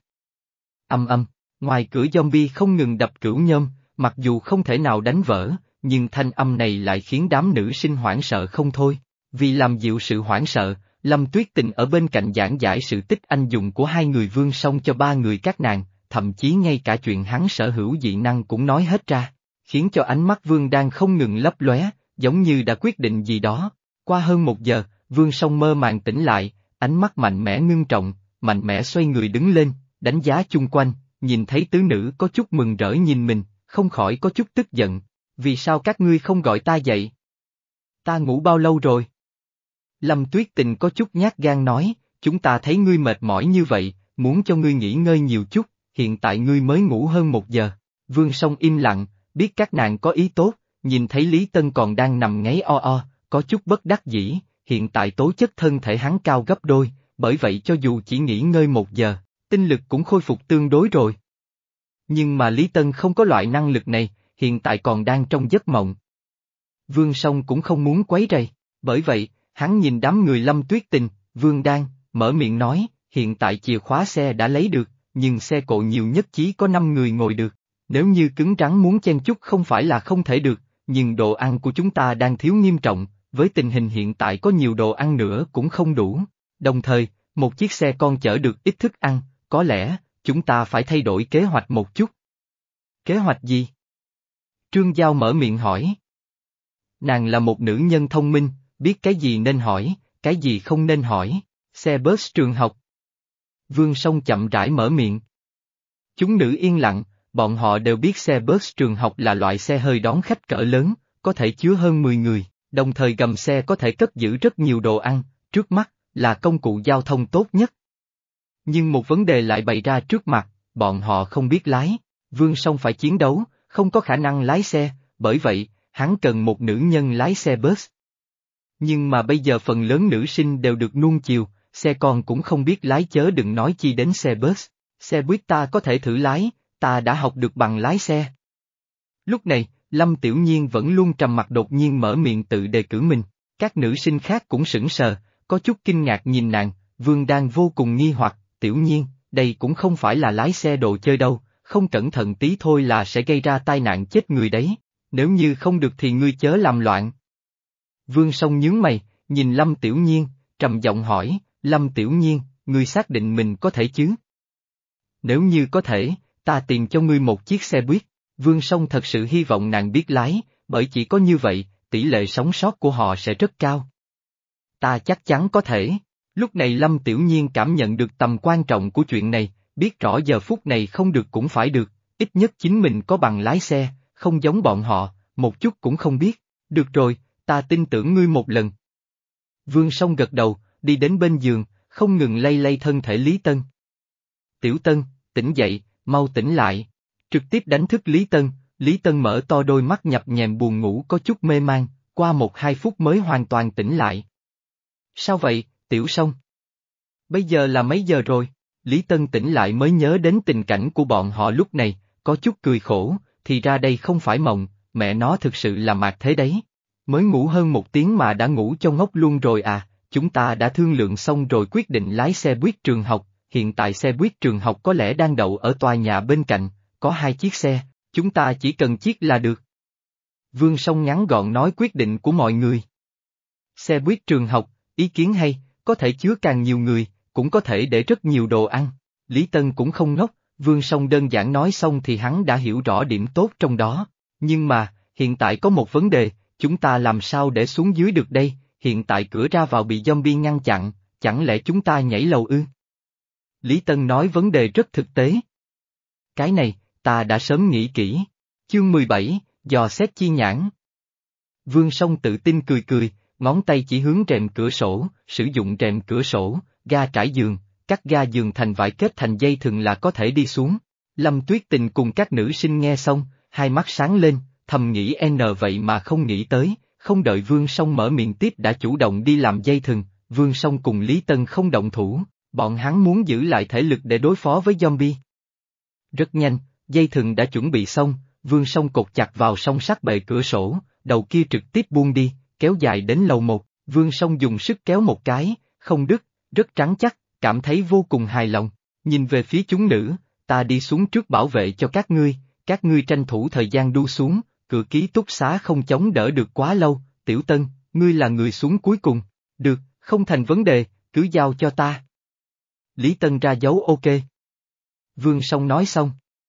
Âm âm, ngoài cửa zombie không ngừng đập cửu nhôm, mặc dù không thể nào đánh vỡ, nhưng thanh âm này lại khiến đám nữ sinh hoảng sợ không thôi. Vì làm dịu sự hoảng sợ, Lâm Tuyết Tình ở bên cạnh giảng giải sự tích anh dùng của hai người Vương Song cho ba người các nàng, thậm chí ngay cả chuyện hắn sở hữu dị năng cũng nói hết ra, khiến cho ánh mắt Vương đang không ngừng lấp lóe, giống như đã quyết định gì đó. Qua hơn một giờ, Vương Song mơ màng tỉnh lại, ánh mắt mạnh mẽ ngưng trọng, mạnh mẽ xoay người đứng lên, đánh giá chung quanh, nhìn thấy tứ nữ có chút mừng rỡ nhìn mình, không khỏi có chút tức giận. Vì sao các ngươi không gọi ta dậy? Ta ngủ bao lâu rồi? Lâm Tuyết Tình có chút nhát gan nói, chúng ta thấy ngươi mệt mỏi như vậy, muốn cho ngươi nghỉ ngơi nhiều chút, hiện tại ngươi mới ngủ hơn một giờ. Vương Song im lặng, biết các nàng có ý tốt, nhìn thấy Lý Tân còn đang nằm ngáy o o, có chút bất đắc dĩ, hiện tại tố chất thân thể hắn cao gấp đôi, bởi vậy cho dù chỉ nghỉ ngơi một giờ, tinh lực cũng khôi phục tương đối rồi. Nhưng mà Lý Tân không có loại năng lực này, hiện tại còn đang trong giấc mộng. Vương Song cũng không muốn quấy rầy, bởi vậy, hắn nhìn đám người Lâm Tuyết Tình, Vương Đan, mở miệng nói, hiện tại chìa khóa xe đã lấy được, nhưng xe cộ nhiều nhất chỉ có năm người ngồi được, nếu như cứng rắn muốn chen chúc không phải là không thể được, nhưng đồ ăn của chúng ta đang thiếu nghiêm trọng, với tình hình hiện tại có nhiều đồ ăn nữa cũng không đủ, đồng thời, một chiếc xe con chở được ít thức ăn, có lẽ, chúng ta phải thay đổi kế hoạch một chút. Kế hoạch gì? Trương Giao mở miệng hỏi. Nàng là một nữ nhân thông minh, biết cái gì nên hỏi, cái gì không nên hỏi, xe bus trường học. Vương Song chậm rãi mở miệng. Chúng nữ yên lặng, bọn họ đều biết xe bus trường học là loại xe hơi đón khách cỡ lớn, có thể chứa hơn mười người, đồng thời gầm xe có thể cất giữ rất nhiều đồ ăn, trước mắt, là công cụ giao thông tốt nhất. Nhưng một vấn đề lại bày ra trước mặt, bọn họ không biết lái, Vương Song phải chiến đấu, không có khả năng lái xe, bởi vậy, hắn cần một nữ nhân lái xe bus. Nhưng mà bây giờ phần lớn nữ sinh đều được nuông chiều, xe con cũng không biết lái chớ đừng nói chi đến xe bus, xe buýt ta có thể thử lái, ta đã học được bằng lái xe. Lúc này, Lâm Tiểu Nhiên vẫn luôn trầm mặc đột nhiên mở miệng tự đề cử mình, các nữ sinh khác cũng sững sờ, có chút kinh ngạc nhìn nàng, Vương đang vô cùng nghi hoặc, Tiểu Nhiên, đây cũng không phải là lái xe đồ chơi đâu, không cẩn thận tí thôi là sẽ gây ra tai nạn chết người đấy, nếu như không được thì ngươi chớ làm loạn. Vương Song nhướng mày, nhìn Lâm Tiểu Nhiên, trầm giọng hỏi, Lâm Tiểu Nhiên, ngươi xác định mình có thể chứ? Nếu như có thể, ta tìm cho ngươi một chiếc xe buýt. Vương Song thật sự hy vọng nàng biết lái, bởi chỉ có như vậy, tỷ lệ sống sót của họ sẽ rất cao. Ta chắc chắn có thể. Lúc này Lâm Tiểu Nhiên cảm nhận được tầm quan trọng của chuyện này, biết rõ giờ phút này không được cũng phải được, ít nhất chính mình có bằng lái xe, không giống bọn họ, một chút cũng không biết. Được rồi, ta tin tưởng ngươi một lần. Vương Song gật đầu, đi đến bên giường, không ngừng lay lay thân thể Lý Tân. Tiểu Tân, tỉnh dậy, mau tỉnh lại. Trực tiếp đánh thức Lý Tân, Lý Tân mở to đôi mắt nhập nhèm buồn ngủ có chút mê man, qua một hai phút mới hoàn toàn tỉnh lại. Sao vậy, Tiểu Song? Bây giờ là mấy giờ rồi? Lý Tân tỉnh lại mới nhớ đến tình cảnh của bọn họ lúc này, có chút cười khổ, thì ra đây không phải mộng, mẹ nó thực sự là mạt thế đấy. Mới ngủ hơn một tiếng mà đã ngủ cho ngốc luôn rồi à, chúng ta đã thương lượng xong rồi quyết định lái xe buýt trường học, hiện tại xe buýt trường học có lẽ đang đậu ở tòa nhà bên cạnh, có hai chiếc xe, chúng ta chỉ cần chiếc là được. Vương Song ngắn gọn nói quyết định của mọi người. Xe buýt trường học, ý kiến hay, có thể chứa càng nhiều người, cũng có thể để rất nhiều đồ ăn. Lý Tân cũng không ngốc, Vương Song đơn giản nói xong thì hắn đã hiểu rõ điểm tốt trong đó. Nhưng mà, hiện tại có một vấn đề, chúng ta làm sao để xuống dưới được đây, hiện tại cửa ra vào bị zombie ngăn chặn, chẳng lẽ chúng ta nhảy lầu ư? Lý Tân nói vấn đề rất thực tế. Cái này, ta đã sớm nghĩ kỹ. Chương mười bảy, dò xét chi nhãn. Vương Song tự tin cười cười, ngón tay chỉ hướng rèm cửa sổ, sử dụng rèm cửa sổ, ga trải giường, cắt ga giường thành vải kết thành dây thừng là có thể đi xuống. Lâm Tuyết Tình cùng các nữ sinh nghe xong, hai mắt sáng lên, thầm nghĩ N vậy mà không nghĩ tới, không đợi Vương Song mở miệng tiếp đã chủ động đi làm dây thừng, Vương Song cùng Lý Tân không động thủ, bọn hắn muốn giữ lại thể lực để đối phó với zombie. Rất nhanh, dây thừng đã chuẩn bị xong, Vương Song cột chặt vào song sắt bệ cửa sổ, đầu kia trực tiếp buông đi, kéo dài đến lầu một, Vương Song dùng sức kéo một cái, không đứt, rất trắng chắc, cảm thấy vô cùng hài lòng, nhìn về phía chúng nữ, ta đi xuống trước bảo vệ cho các ngươi, các ngươi tranh thủ thời gian đu xuống, cửa ký túc xá không chống đỡ được quá lâu, Tiểu Tân, ngươi là người xuống cuối cùng, được, không thành vấn đề, cứ giao cho ta. Lý Tân ra dấu ok. Vương Song nói xong.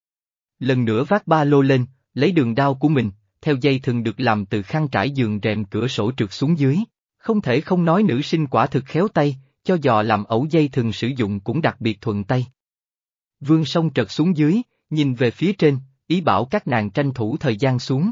Lần nữa vác ba lô lên, lấy đường đao của mình, theo dây thừng được làm từ khăn trải giường rèm cửa sổ trượt xuống dưới, không thể không nói nữ sinh quả thực khéo tay, cho dò làm ẩu dây thừng sử dụng cũng đặc biệt thuận tay. Vương Song trật xuống dưới, nhìn về phía trên, ý bảo các nàng tranh thủ thời gian xuống.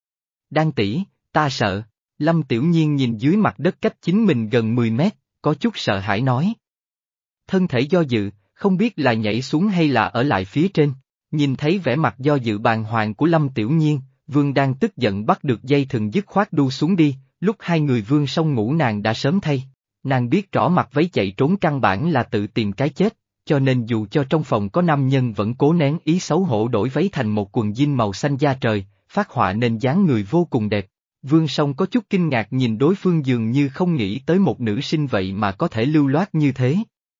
Đan tỷ, ta sợ, Lâm Tiểu Nhiên nhìn dưới mặt đất cách chính mình gần mười mét, có chút sợ hãi nói. Thân thể do dự, không biết là nhảy xuống hay là ở lại phía trên, nhìn thấy vẻ mặt do dự bàng hoàng của Lâm Tiểu Nhiên, Vương đang tức giận bắt được dây thừng dứt khoát đu xuống đi, lúc hai người Vương Song ngủ nàng đã sớm thay, nàng biết rõ mặc váy chạy trốn căn bản là tự tìm cái chết, cho nên dù cho trong phòng có nam nhân vẫn cố nén ý xấu hổ đổi váy thành một quần jean màu xanh da trời, phát họa nên dáng người vô cùng đẹp. Vương Song có chút kinh ngạc nhìn đối phương dường như không nghĩ tới một nữ sinh vậy mà có thể lưu loát như thế.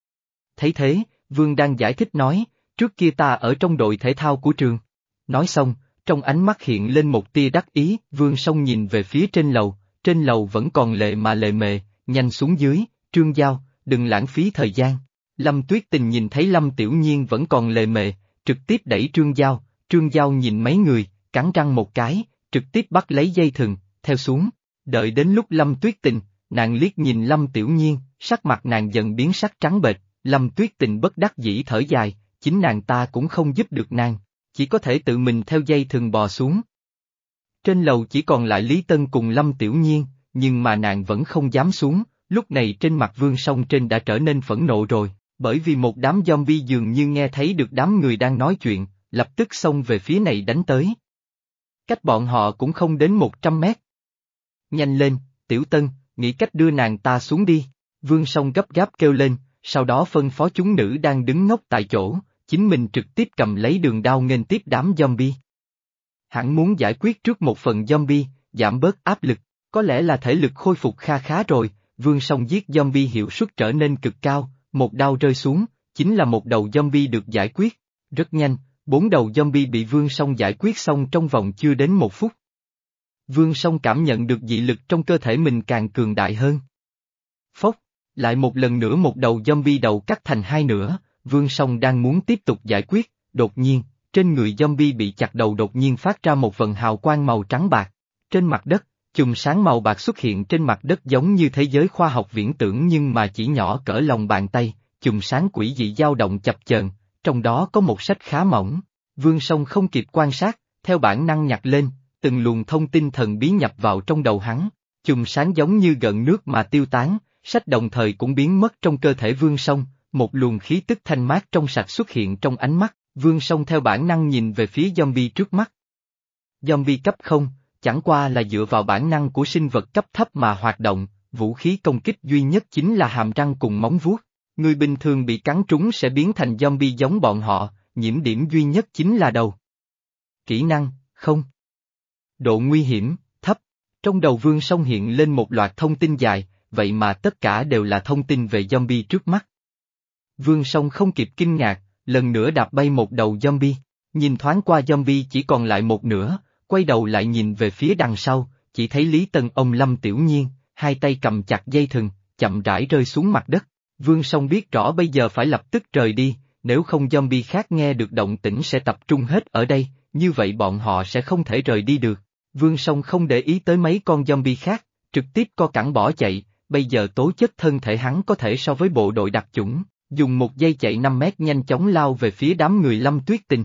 Thấy thế, Vương đang giải thích nói, trước kia ta ở trong đội thể thao của trường. Nói xong, trong ánh mắt hiện lên một tia đắc ý, Vương Song nhìn về phía trên lầu, trên lầu vẫn còn lệ mà lệ mề, nhanh xuống dưới, Trương Giao, đừng lãng phí thời gian. Lâm Tuyết Tình nhìn thấy Lâm Tiểu Nhiên vẫn còn lề mề, trực tiếp đẩy Trương Giao, Trương Giao nhìn mấy người, cắn răng một cái, trực tiếp bắt lấy dây thừng, theo xuống, đợi đến lúc Lâm Tuyết Tình, nàng liếc nhìn Lâm Tiểu Nhiên, sắc mặt nàng dần biến sắc trắng bệch, Lâm Tuyết Tình bất đắc dĩ thở dài, chính nàng ta cũng không giúp được nàng, chỉ có thể tự mình theo dây thừng bò xuống. Trên lầu chỉ còn lại Lý Tân cùng Lâm Tiểu Nhiên, nhưng mà nàng vẫn không dám xuống, lúc này trên mặt Vương Song trên đã trở nên phẫn nộ rồi. Bởi vì một đám zombie dường như nghe thấy được đám người đang nói chuyện, lập tức xông về phía này đánh tới. Cách bọn họ cũng không đến một trăm mét. Nhanh lên, Tiểu Tân, nghĩ cách đưa nàng ta xuống đi, Vương Song gấp gáp kêu lên, sau đó phân phó chúng nữ đang đứng ngốc tại chỗ, chính mình trực tiếp cầm lấy đường đao nghênh tiếp đám zombie. Hắn muốn giải quyết trước một phần zombie, giảm bớt áp lực, có lẽ là thể lực khôi phục kha khá rồi, Vương Song giết zombie hiệu suất trở nên cực cao. Một đao rơi xuống, chính là một đầu zombie được giải quyết. Rất nhanh, bốn đầu zombie bị Vương Song giải quyết xong trong vòng chưa đến một phút. Vương Song cảm nhận được dị lực trong cơ thể mình càng cường đại hơn. Phốc, lại một lần nữa một đầu zombie đầu cắt thành hai nửa, Vương Song đang muốn tiếp tục giải quyết, đột nhiên, trên người zombie bị chặt đầu đột nhiên phát ra một vần hào quang màu trắng bạc. Trên mặt đất, chùm sáng màu bạc xuất hiện trên mặt đất giống như thế giới khoa học viễn tưởng nhưng mà chỉ nhỏ cỡ lòng bàn tay, chùm sáng quỷ dị dao động chập chờn, trong đó có một sách khá mỏng. Vương Song không kịp quan sát, theo bản năng nhặt lên, từng luồng thông tin thần bí nhập vào trong đầu hắn, chùm sáng giống như gợn nước mà tiêu tán, sách đồng thời cũng biến mất trong cơ thể Vương Song, một luồng khí tức thanh mát trong sạch xuất hiện trong ánh mắt, Vương Song theo bản năng nhìn về phía zombie trước mắt. Zombie cấp không. Chẳng qua là dựa vào bản năng của sinh vật cấp thấp mà hoạt động, vũ khí công kích duy nhất chính là hàm răng cùng móng vuốt. Người bình thường bị cắn trúng sẽ biến thành zombie giống bọn họ, nhiễm điểm duy nhất chính là đầu. Kỹ năng, không. Độ nguy hiểm, thấp. Trong đầu Vương Song hiện lên một loạt thông tin dài, vậy mà tất cả đều là thông tin về zombie trước mắt. Vương Song không kịp kinh ngạc, lần nữa đạp bay một đầu zombie, nhìn thoáng qua zombie chỉ còn lại một nửa. Quay đầu lại nhìn về phía đằng sau, chỉ thấy Lý Tân ông Lâm Tiểu Nhiên, hai tay cầm chặt dây thừng, chậm rãi rơi xuống mặt đất. Vương Song biết rõ bây giờ phải lập tức rời đi, nếu không zombie khác nghe được động tĩnh sẽ tập trung hết ở đây, như vậy bọn họ sẽ không thể rời đi được. Vương Song không để ý tới mấy con zombie khác, trực tiếp co cẳng bỏ chạy, bây giờ tố chất thân thể hắn có thể so với bộ đội đặc chủng, dùng một giây chạy năm mét nhanh chóng lao về phía đám người Lâm Tuyết Tình.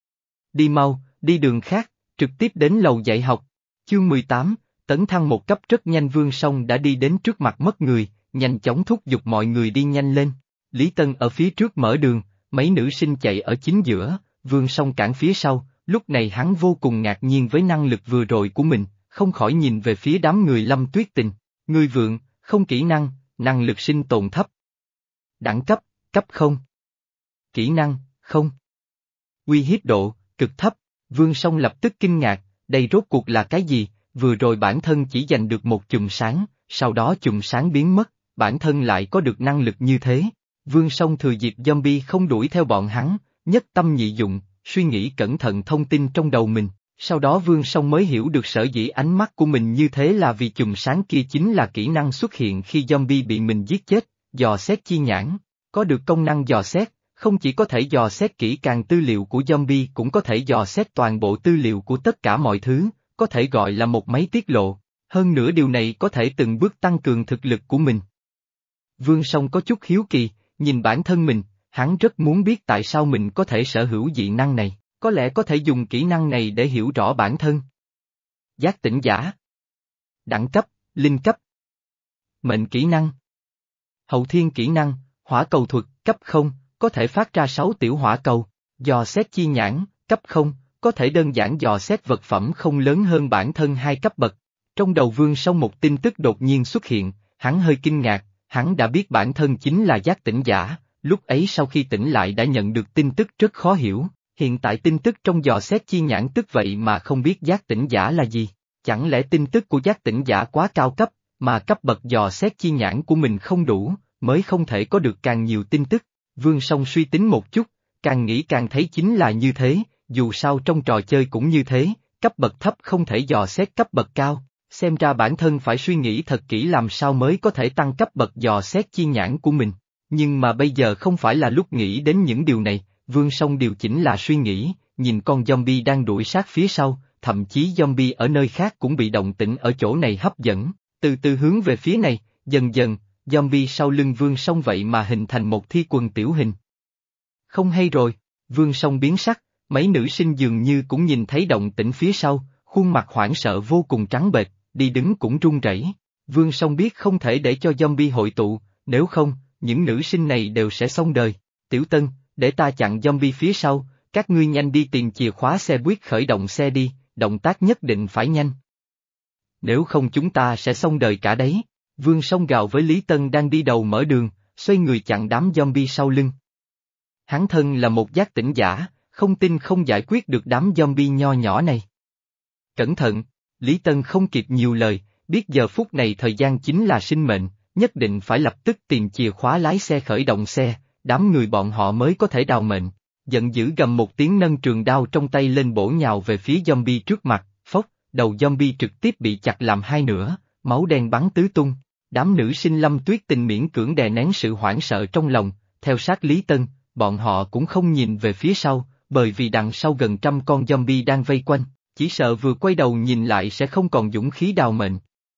Đi mau, đi đường khác. Trực tiếp đến lầu dạy học. Chương mười tám, tấn thăng một cấp rất nhanh Vương Song đã đi đến trước mặt mất người, nhanh chóng thúc giục mọi người đi nhanh lên. Lý Tân ở phía trước mở đường, mấy nữ sinh chạy ở chính giữa, Vương Song cản phía sau, lúc này hắn vô cùng ngạc nhiên với năng lực vừa rồi của mình, không khỏi nhìn về phía đám người Lâm Tuyết Tình. Người vượng, không kỹ năng, năng lực sinh tồn thấp. Đẳng cấp, cấp không. Kỹ năng, không. Uy hiếp độ, cực thấp. Vương Song lập tức kinh ngạc, đây rốt cuộc là cái gì? Vừa rồi bản thân chỉ giành được một chùm sáng, sau đó chùm sáng biến mất, bản thân lại có được năng lực như thế. Vương Song thừa dịp zombie không đuổi theo bọn hắn, nhất tâm nhị dụng, suy nghĩ cẩn thận thông tin trong đầu mình. Sau đó Vương Song mới hiểu được sở dĩ ánh mắt của mình như thế là vì chùm sáng kia chính là kỹ năng xuất hiện khi zombie bị mình giết chết, dò xét chi nhãn. Có được công năng dò xét, không chỉ có thể dò xét kỹ càng tư liệu của zombie cũng có thể dò xét toàn bộ tư liệu của tất cả mọi thứ, có thể gọi là một máy tiết lộ. Hơn nữa điều này có thể từng bước tăng cường thực lực của mình. Vương Song có chút hiếu kỳ, nhìn bản thân mình, hắn rất muốn biết tại sao mình có thể sở hữu dị năng này, có lẽ có thể dùng kỹ năng này để hiểu rõ bản thân. Giác tỉnh giả. Đẳng cấp, linh cấp. Mệnh kỹ năng. Hậu thiên kỹ năng, hỏa cầu thuật, cấp không, có thể phát ra sáu tiểu hỏa cầu. Dò xét chi nhãn, cấp không, có thể đơn giản dò xét vật phẩm không lớn hơn bản thân hai cấp bậc. Trong đầu Vương Song một tin tức đột nhiên xuất hiện, hắn hơi kinh ngạc, hắn đã biết bản thân chính là giác tỉnh giả, lúc ấy sau khi tỉnh lại đã nhận được tin tức rất khó hiểu, hiện tại tin tức trong dò xét chi nhãn tức vậy mà không biết giác tỉnh giả là gì, chẳng lẽ tin tức của giác tỉnh giả quá cao cấp, mà cấp bậc dò xét chi nhãn của mình không đủ, mới không thể có được càng nhiều tin tức. Vương Song suy tính một chút, càng nghĩ càng thấy chính là như thế, dù sao trong trò chơi cũng như thế, cấp bậc thấp không thể dò xét cấp bậc cao. Xem ra bản thân phải suy nghĩ thật kỹ làm sao mới có thể tăng cấp bậc dò xét chi nhãn của mình. Nhưng mà bây giờ không phải là lúc nghĩ đến những điều này, Vương Song điều chỉnh là suy nghĩ, nhìn con zombie đang đuổi sát phía sau, thậm chí zombie ở nơi khác cũng bị động tĩnh ở chỗ này hấp dẫn, từ từ hướng về phía này, dần dần, zombie sau lưng Vương Song vậy mà hình thành một thi quần tiểu hình. Không hay rồi, Vương Song biến sắc, mấy nữ sinh dường như cũng nhìn thấy động tĩnh phía sau, khuôn mặt hoảng sợ vô cùng trắng bệch. Đi đứng cũng run rẩy. Vương Song biết không thể để cho zombie hội tụ, nếu không, những nữ sinh này đều sẽ xong đời. Tiểu Tân, để ta chặn zombie phía sau, các ngươi nhanh đi tìm chìa khóa xe buýt khởi động xe đi, động tác nhất định phải nhanh. Nếu không chúng ta sẽ xong đời cả đấy. Vương Song gào với Lý Tân đang đi đầu mở đường, xoay người chặn đám zombie sau lưng. Hắn thân là một giác tỉnh giả, không tin không giải quyết được đám zombie nho nhỏ này. Cẩn thận! Lý Tân không kịp nhiều lời, biết giờ phút này thời gian chính là sinh mệnh, nhất định phải lập tức tìm chìa khóa lái xe khởi động xe, đám người bọn họ mới có thể đào mệnh. Giận dữ gầm một tiếng nâng trường đao trong tay lên bổ nhào về phía zombie trước mặt, phốc, đầu zombie trực tiếp bị chặt làm hai nửa, máu đen bắn tứ tung. Đám nữ sinh Lâm Tuyết Tình miễn cưỡng đè nén sự hoảng sợ trong lòng, theo sát Lý Tân, bọn họ cũng không nhìn về phía sau, bởi vì đằng sau gần trăm con zombie đang vây quanh. Chỉ sợ vừa quay đầu nhìn lại sẽ không còn dũng khí đào mệnh.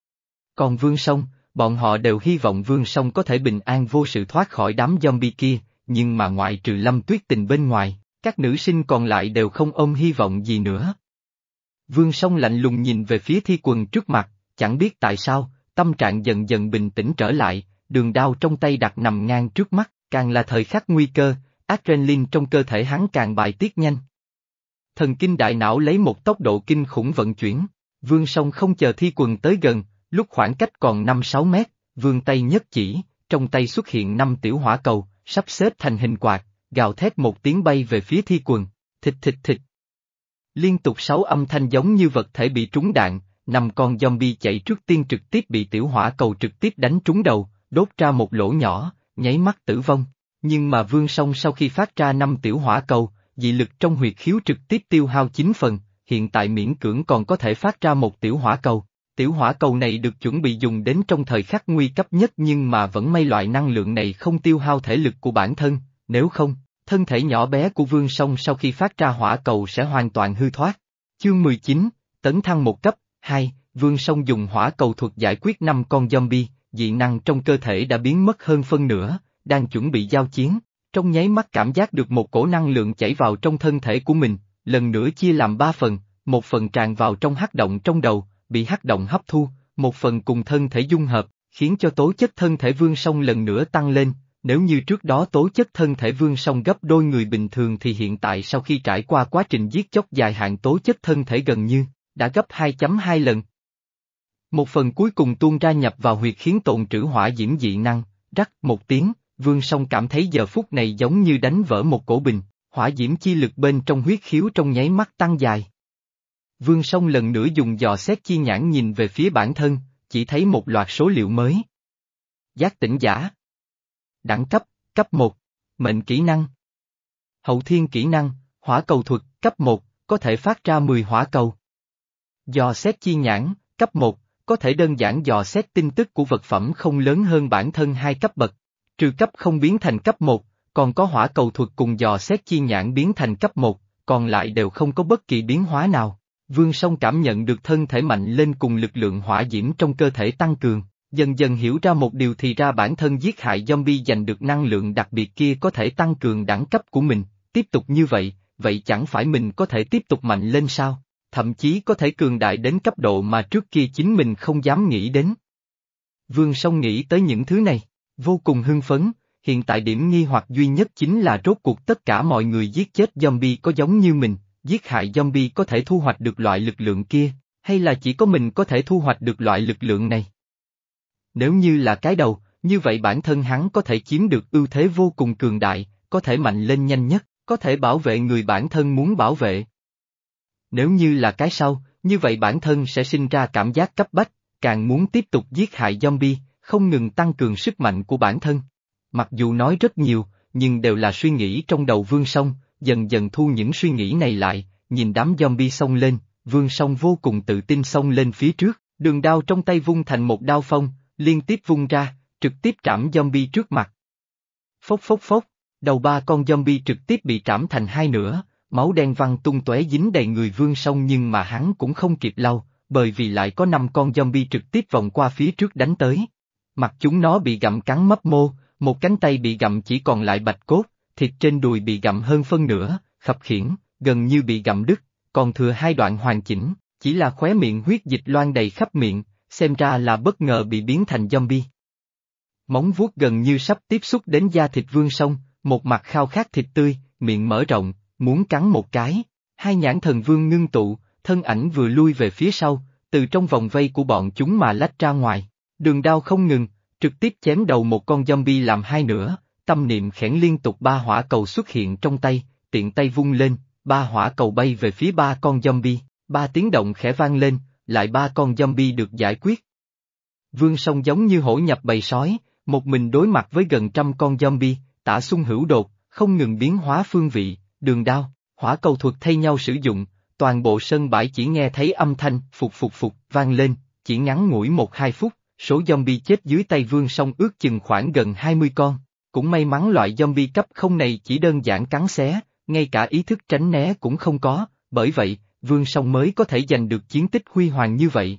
Còn Vương Song, bọn họ đều hy vọng Vương Song có thể bình an vô sự thoát khỏi đám zombie kia, nhưng mà ngoại trừ Lâm Tuyết Tình bên ngoài, các nữ sinh còn lại đều không ôm hy vọng gì nữa. Vương Song lạnh lùng nhìn về phía thi quần trước mặt, chẳng biết tại sao, tâm trạng dần dần bình tĩnh trở lại, đường đao trong tay đặt nằm ngang trước mắt, càng là thời khắc nguy cơ, adrenaline trong cơ thể hắn càng bài tiết nhanh. Thần kinh đại não lấy một tốc độ kinh khủng vận chuyển, Vương Song không chờ thi quần tới gần, lúc khoảng cách còn năm sáu mét, vươn tay nhất chỉ, trong tay xuất hiện năm tiểu hỏa cầu, sắp xếp thành hình quạt, gào thét một tiếng bay về phía thi quần, thịt thịt thịt. Liên tục sáu âm thanh giống như vật thể bị trúng đạn, năm con zombie chạy trước tiên trực tiếp bị tiểu hỏa cầu trực tiếp đánh trúng đầu, đốt ra một lỗ nhỏ, nháy mắt tử vong. Nhưng mà Vương Song sau khi phát ra năm tiểu hỏa cầu, dị lực trong huyệt khiếu trực tiếp tiêu hao chín phần, hiện tại miễn cưỡng còn có thể phát ra một tiểu hỏa cầu. Tiểu hỏa cầu này được chuẩn bị dùng đến trong thời khắc nguy cấp nhất nhưng mà vẫn may loại năng lượng này không tiêu hao thể lực của bản thân, nếu không, thân thể nhỏ bé của Vương Song sau khi phát ra hỏa cầu sẽ hoàn toàn hư thoát. Chương mười chín, tấn thăng một cấp, hai, Vương Song dùng hỏa cầu thuật giải quyết năm con zombie, dị năng trong cơ thể đã biến mất hơn phân nửa, đang chuẩn bị giao chiến. Trong nháy mắt cảm giác được một cổ năng lượng chảy vào trong thân thể của mình, lần nữa chia làm ba phần, một phần tràn vào trong hắc động trong đầu, bị hắc động hấp thu, một phần cùng thân thể dung hợp, khiến cho tố chất thân thể Vương Song lần nữa tăng lên, Nếu như trước đó tố chất thân thể Vương Song gấp đôi người bình thường thì hiện tại sau khi trải qua quá trình giết chóc dài hạn tố chất thân thể gần như đã gấp hai phẩy hai lần. Một phần cuối cùng tuôn ra nhập vào huyệt khiến tồn trữ hỏa diễm dị năng, rắc một tiếng, Vương Song cảm thấy giờ phút này giống như đánh vỡ một cổ bình, hỏa diễm chi lực bên trong huyết khiếu trong nháy mắt tăng dài. Vương Song lần nữa dùng dò xét chi nhãn nhìn về phía bản thân, chỉ thấy một loạt số liệu mới. Giác tỉnh giả. Đẳng cấp, cấp một. Mệnh kỹ năng. Hậu thiên kỹ năng, hỏa cầu thuật, cấp một, có thể phát ra mười hỏa cầu. Dò xét chi nhãn, cấp một, có thể đơn giản dò xét tin tức của vật phẩm không lớn hơn bản thân hai cấp bậc. Trừ cấp không biến thành cấp một, còn có hỏa cầu thuật cùng dò xét chi nhãn biến thành cấp một, còn lại đều không có bất kỳ biến hóa nào. Vương Song cảm nhận được thân thể mạnh lên cùng lực lượng hỏa diễm trong cơ thể tăng cường, dần dần hiểu ra một điều thì ra bản thân giết hại zombie giành được năng lượng đặc biệt kia có thể tăng cường đẳng cấp của mình, tiếp tục như vậy, vậy chẳng phải mình có thể tiếp tục mạnh lên sao, thậm chí có thể cường đại đến cấp độ mà trước kia chính mình không dám nghĩ đến. Vương Song nghĩ tới những thứ này, vô cùng hưng phấn, hiện tại điểm nghi hoặc duy nhất chính là rốt cuộc tất cả mọi người giết chết zombie có giống như mình. Giết hại zombie có thể thu hoạch được loại lực lượng kia, hay là chỉ có mình có thể thu hoạch được loại lực lượng này? Nếu như là cái đầu, như vậy bản thân hắn có thể chiếm được ưu thế vô cùng cường đại, có thể mạnh lên nhanh nhất, có thể bảo vệ người bản thân muốn bảo vệ. Nếu như là cái sau, như vậy bản thân sẽ sinh ra cảm giác cấp bách, càng muốn tiếp tục giết hại zombie, không ngừng tăng cường sức mạnh của bản thân. Mặc dù nói rất nhiều, nhưng đều là suy nghĩ trong đầu Vương Song. Dần dần thu những suy nghĩ này lại, nhìn đám zombie xông lên, Vương Song vô cùng tự tin xông lên phía trước, đường đao trong tay vung thành một đao phong, liên tiếp vung ra, trực tiếp trảm zombie trước mặt. Phốc phốc phốc, đầu ba con zombie trực tiếp bị trảm thành hai nửa, máu đen văng tung tóe dính đầy người Vương Song nhưng mà hắn cũng không kịp lau, bởi vì lại có năm con zombie trực tiếp vòng qua phía trước đánh tới. Mặt chúng nó bị gặm cắn mấp mô, một cánh tay bị gặm chỉ còn lại bạch cốt. Thịt trên đùi bị gặm hơn phân nửa, khập khiễng, gần như bị gặm đứt, còn thừa hai đoạn hoàn chỉnh, chỉ là khóe miệng huyết dịch loang đầy khắp miệng, xem ra là bất ngờ bị biến thành zombie. Móng vuốt gần như sắp tiếp xúc đến da thịt Vương Song, một mặt khao khát thịt tươi, miệng mở rộng, muốn cắn một cái, hai nhãn thần vương ngưng tụ, thân ảnh vừa lui về phía sau, từ trong vòng vây của bọn chúng mà lách ra ngoài, đường đao không ngừng, trực tiếp chém đầu một con zombie làm hai nửa. Tâm niệm khẽn liên tục ba hỏa cầu xuất hiện trong tay, tiện tay vung lên, ba hỏa cầu bay về phía ba con zombie, ba tiếng động khẽ vang lên, lại ba con zombie được giải quyết. Vương Song giống như hổ nhập bầy sói, một mình đối mặt với gần trăm con zombie, tả xung hữu đột, không ngừng biến hóa phương vị, đường đao, hỏa cầu thuật thay nhau sử dụng, toàn bộ sân bãi chỉ nghe thấy âm thanh phục phục phục vang lên, chỉ ngắn ngủi một hai phút, số zombie chết dưới tay Vương Song ước chừng khoảng gần hai mươi con. Cũng may mắn loại zombie cấp không này chỉ đơn giản cắn xé, ngay cả ý thức tránh né cũng không có, bởi vậy, Vương Song mới có thể giành được chiến tích huy hoàng như vậy.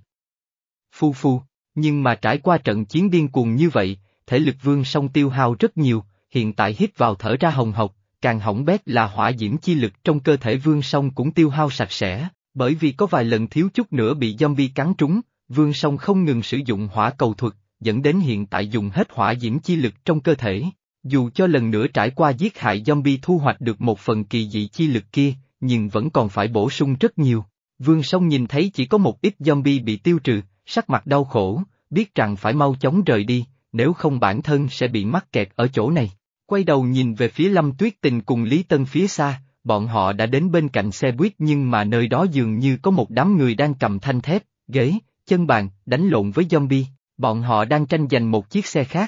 Phu phu, nhưng mà trải qua trận chiến điên cuồng như vậy, thể lực Vương Song tiêu hao rất nhiều, hiện tại hít vào thở ra hồng hộc, càng hỏng bét là hỏa diễm chi lực trong cơ thể Vương Song cũng tiêu hao sạch sẽ, bởi vì có vài lần thiếu chút nữa bị zombie cắn trúng, Vương Song không ngừng sử dụng hỏa cầu thuật, dẫn đến hiện tại dùng hết hỏa diễm chi lực trong cơ thể. Dù cho lần nữa trải qua giết hại zombie thu hoạch được một phần kỳ dị chi lực kia, nhưng vẫn còn phải bổ sung rất nhiều. Vương Song nhìn thấy chỉ có một ít zombie bị tiêu trừ, sắc mặt đau khổ, biết rằng phải mau chóng rời đi, nếu không bản thân sẽ bị mắc kẹt ở chỗ này. Quay đầu nhìn về phía Lâm Tuyết Tình cùng Lý Tân phía xa, bọn họ đã đến bên cạnh xe buýt nhưng mà nơi đó dường như có một đám người đang cầm thanh thép, ghế, chân bàn, đánh lộn với zombie, bọn họ đang tranh giành một chiếc xe khác.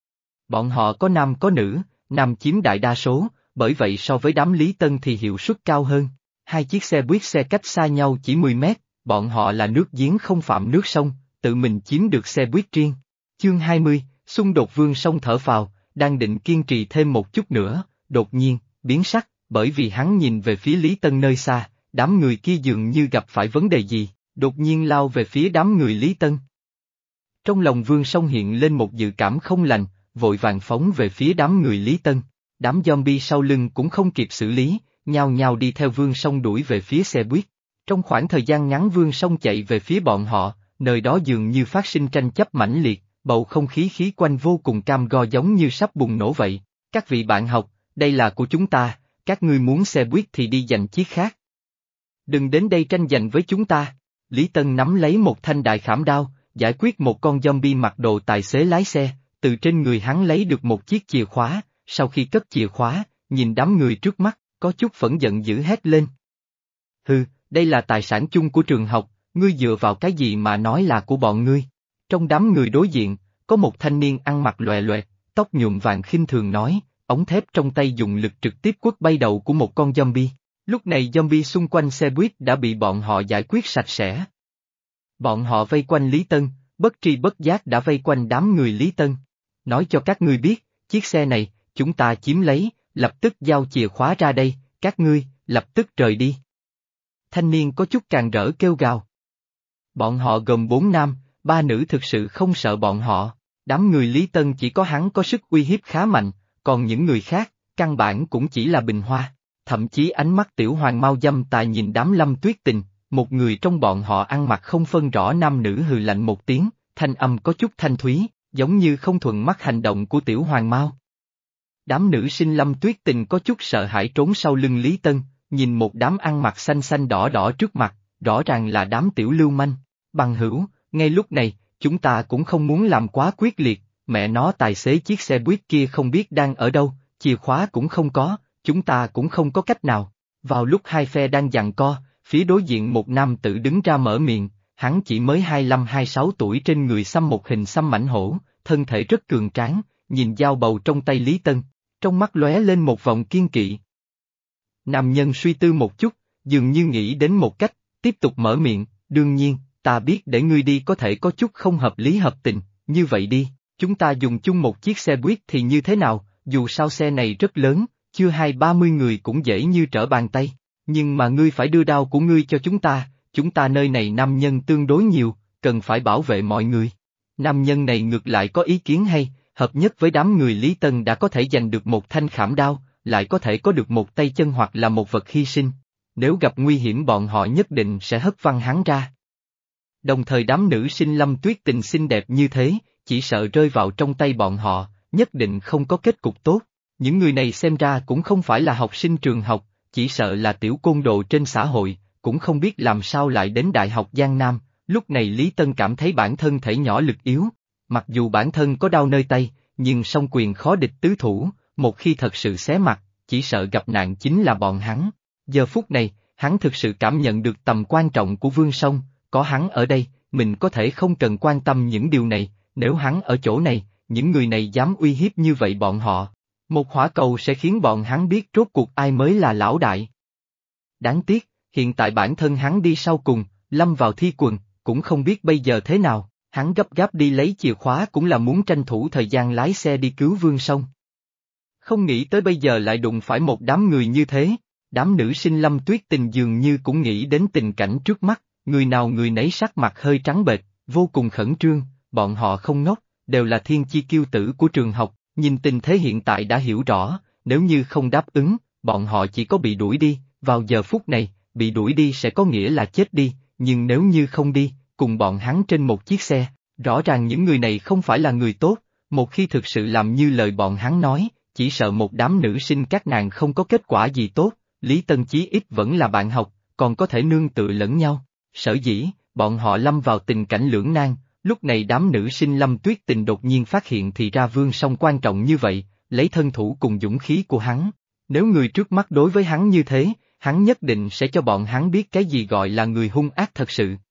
Bọn họ có nam có nữ, nam chiếm đại đa số, bởi vậy so với đám Lý Tân thì hiệu suất cao hơn. Hai chiếc xe buýt xe cách xa nhau chỉ mười mét, bọn họ là nước giếng không phạm nước sông, tự mình chiếm được xe buýt riêng. Chương hai mươi, xung đột. Vương Song thở phào, đang định kiên trì thêm một chút nữa, đột nhiên, biến sắc, bởi vì hắn nhìn về phía Lý Tân nơi xa, đám người kia dường như gặp phải vấn đề gì, đột nhiên lao về phía đám người Lý Tân. Trong lòng Vương Song hiện lên một dự cảm không lành, vội vàng phóng về phía đám người Lý Tân, đám zombie sau lưng cũng không kịp xử lý, nhao nhao đi theo Vương Song đuổi về phía xe buýt. Trong khoảng thời gian ngắn Vương Song chạy về phía bọn họ, nơi đó dường như phát sinh tranh chấp mãnh liệt, bầu không khí khí quanh vô cùng cam go giống như sắp bùng nổ vậy. Các vị bạn học, đây là của chúng ta, các ngươi muốn xe buýt thì đi giành chiếc khác. Đừng đến đây tranh giành với chúng ta. Lý Tân nắm lấy một thanh đại khảm đao, giải quyết một con zombie mặc đồ tài xế lái xe, từ trên người hắn lấy được một chiếc chìa khóa, sau khi cất chìa khóa, nhìn đám người trước mắt, có chút phẫn giận dữ hét lên. Hừ, đây là tài sản chung của trường học, ngươi dựa vào cái gì mà nói là của bọn ngươi? Trong đám người đối diện, có một thanh niên ăn mặc loè loẹt, tóc nhuộm vàng khinh thường nói, ống thép trong tay dùng lực trực tiếp quất bay đầu của một con zombie. Lúc này zombie xung quanh xe buýt đã bị bọn họ giải quyết sạch sẽ. Bọn họ vây quanh Lý Tân, bất tri bất giác đã vây quanh đám người Lý Tân. Nói cho các ngươi biết, chiếc xe này, chúng ta chiếm lấy, lập tức giao chìa khóa ra đây, các ngươi, lập tức rời đi. Thanh niên có chút càng rỡ kêu gào. Bọn họ gồm bốn nam, ba nữ thực sự không sợ bọn họ, đám người Lý Tân chỉ có hắn có sức uy hiếp khá mạnh, còn những người khác, căn bản cũng chỉ là bình hoa. Thậm chí ánh mắt tiểu hoàng mau dâm tà nhìn đám Lâm Tuyết Tình, một người trong bọn họ ăn mặc không phân rõ nam nữ hừ lạnh một tiếng, thanh âm có chút thanh thúy, giống như không thuận mắt hành động của tiểu hoàng mau. Đám nữ sinh Lâm Tuyết Tình có chút sợ hãi trốn sau lưng Lý Tân, nhìn một đám ăn mặc xanh xanh đỏ đỏ trước mặt, rõ ràng là đám tiểu lưu manh. Bằng hữu, ngay lúc này, chúng ta cũng không muốn làm quá quyết liệt, mẹ nó tài xế chiếc xe buýt kia không biết đang ở đâu, chìa khóa cũng không có. Chúng ta cũng không có cách nào. Vào lúc hai phe đang giằng co, phía đối diện một nam tử đứng ra mở miệng, hắn chỉ mới hai mươi lăm hai mươi sáu tuổi, trên người xăm một hình xăm mãnh hổ, thân thể rất cường tráng, nhìn dao bầu trong tay Lý Tân, trong mắt lóe lên một vòng kiên kỵ. Nam nhân suy tư một chút, dường như nghĩ đến một cách, tiếp tục mở miệng, đương nhiên, ta biết để ngươi đi có thể có chút không hợp lý hợp tình, như vậy đi, chúng ta dùng chung một chiếc xe buýt thì như thế nào, dù sao xe này rất lớn. Chưa hai ba mươi người cũng dễ như trở bàn tay, nhưng mà ngươi phải đưa đao của ngươi cho chúng ta, chúng ta nơi này nam nhân tương đối nhiều, cần phải bảo vệ mọi người. Nam nhân này ngược lại có ý kiến hay, hợp nhất với đám người Lý Tân đã có thể giành được một thanh khảm đao, lại có thể có được một tay chân hoặc là một vật hy sinh. Nếu gặp nguy hiểm bọn họ nhất định sẽ hất văng hắn ra. Đồng thời đám nữ sinh Lâm Tuyết Tình xinh đẹp như thế, chỉ sợ rơi vào trong tay bọn họ, nhất định không có kết cục tốt. Những người này xem ra cũng không phải là học sinh trường học, chỉ sợ là tiểu côn đồ trên xã hội, cũng không biết làm sao lại đến Đại học Giang Nam. Lúc này Lý Tân cảm thấy bản thân thể nhỏ lực yếu, mặc dù bản thân có đau nơi tay, nhưng song quyền khó địch tứ thủ, một khi thật sự xé mặt, chỉ sợ gặp nạn chính là bọn hắn. Giờ phút này, hắn thực sự cảm nhận được tầm quan trọng của Vương Song, có hắn ở đây, mình có thể không cần quan tâm những điều này, nếu hắn ở chỗ này, những người này dám uy hiếp như vậy bọn họ. Một hỏa cầu sẽ khiến bọn hắn biết rốt cuộc ai mới là lão đại. Đáng tiếc, hiện tại bản thân hắn đi sau cùng, lâm vào thi quần, cũng không biết bây giờ thế nào, hắn gấp gáp đi lấy chìa khóa cũng là muốn tranh thủ thời gian lái xe đi cứu Vương Song. Không nghĩ tới bây giờ lại đụng phải một đám người như thế, đám nữ sinh Lâm Tuyết Tình dường như cũng nghĩ đến tình cảnh trước mắt, người nào người nấy sắc mặt hơi trắng bệch, vô cùng khẩn trương, bọn họ không ngốc, đều là thiên chi kiêu tử của trường học. Nhìn tình thế hiện tại đã hiểu rõ, nếu như không đáp ứng, bọn họ chỉ có bị đuổi đi, vào giờ phút này, bị đuổi đi sẽ có nghĩa là chết đi, nhưng nếu như không đi, cùng bọn hắn trên một chiếc xe, rõ ràng những người này không phải là người tốt, một khi thực sự làm như lời bọn hắn nói, chỉ sợ một đám nữ sinh các nàng không có kết quả gì tốt, Lý Tân chí ít vẫn là bạn học, còn có thể nương tựa lẫn nhau, sở dĩ, bọn họ lâm vào tình cảnh lưỡng nan. Lúc này đám nữ sinh Lâm Tuyết Tình đột nhiên phát hiện thì ra Vương Song quan trọng như vậy, lấy thân thủ cùng dũng khí của hắn. Nếu người trước mắt đối với hắn như thế, hắn nhất định sẽ cho bọn hắn biết cái gì gọi là người hung ác thật sự.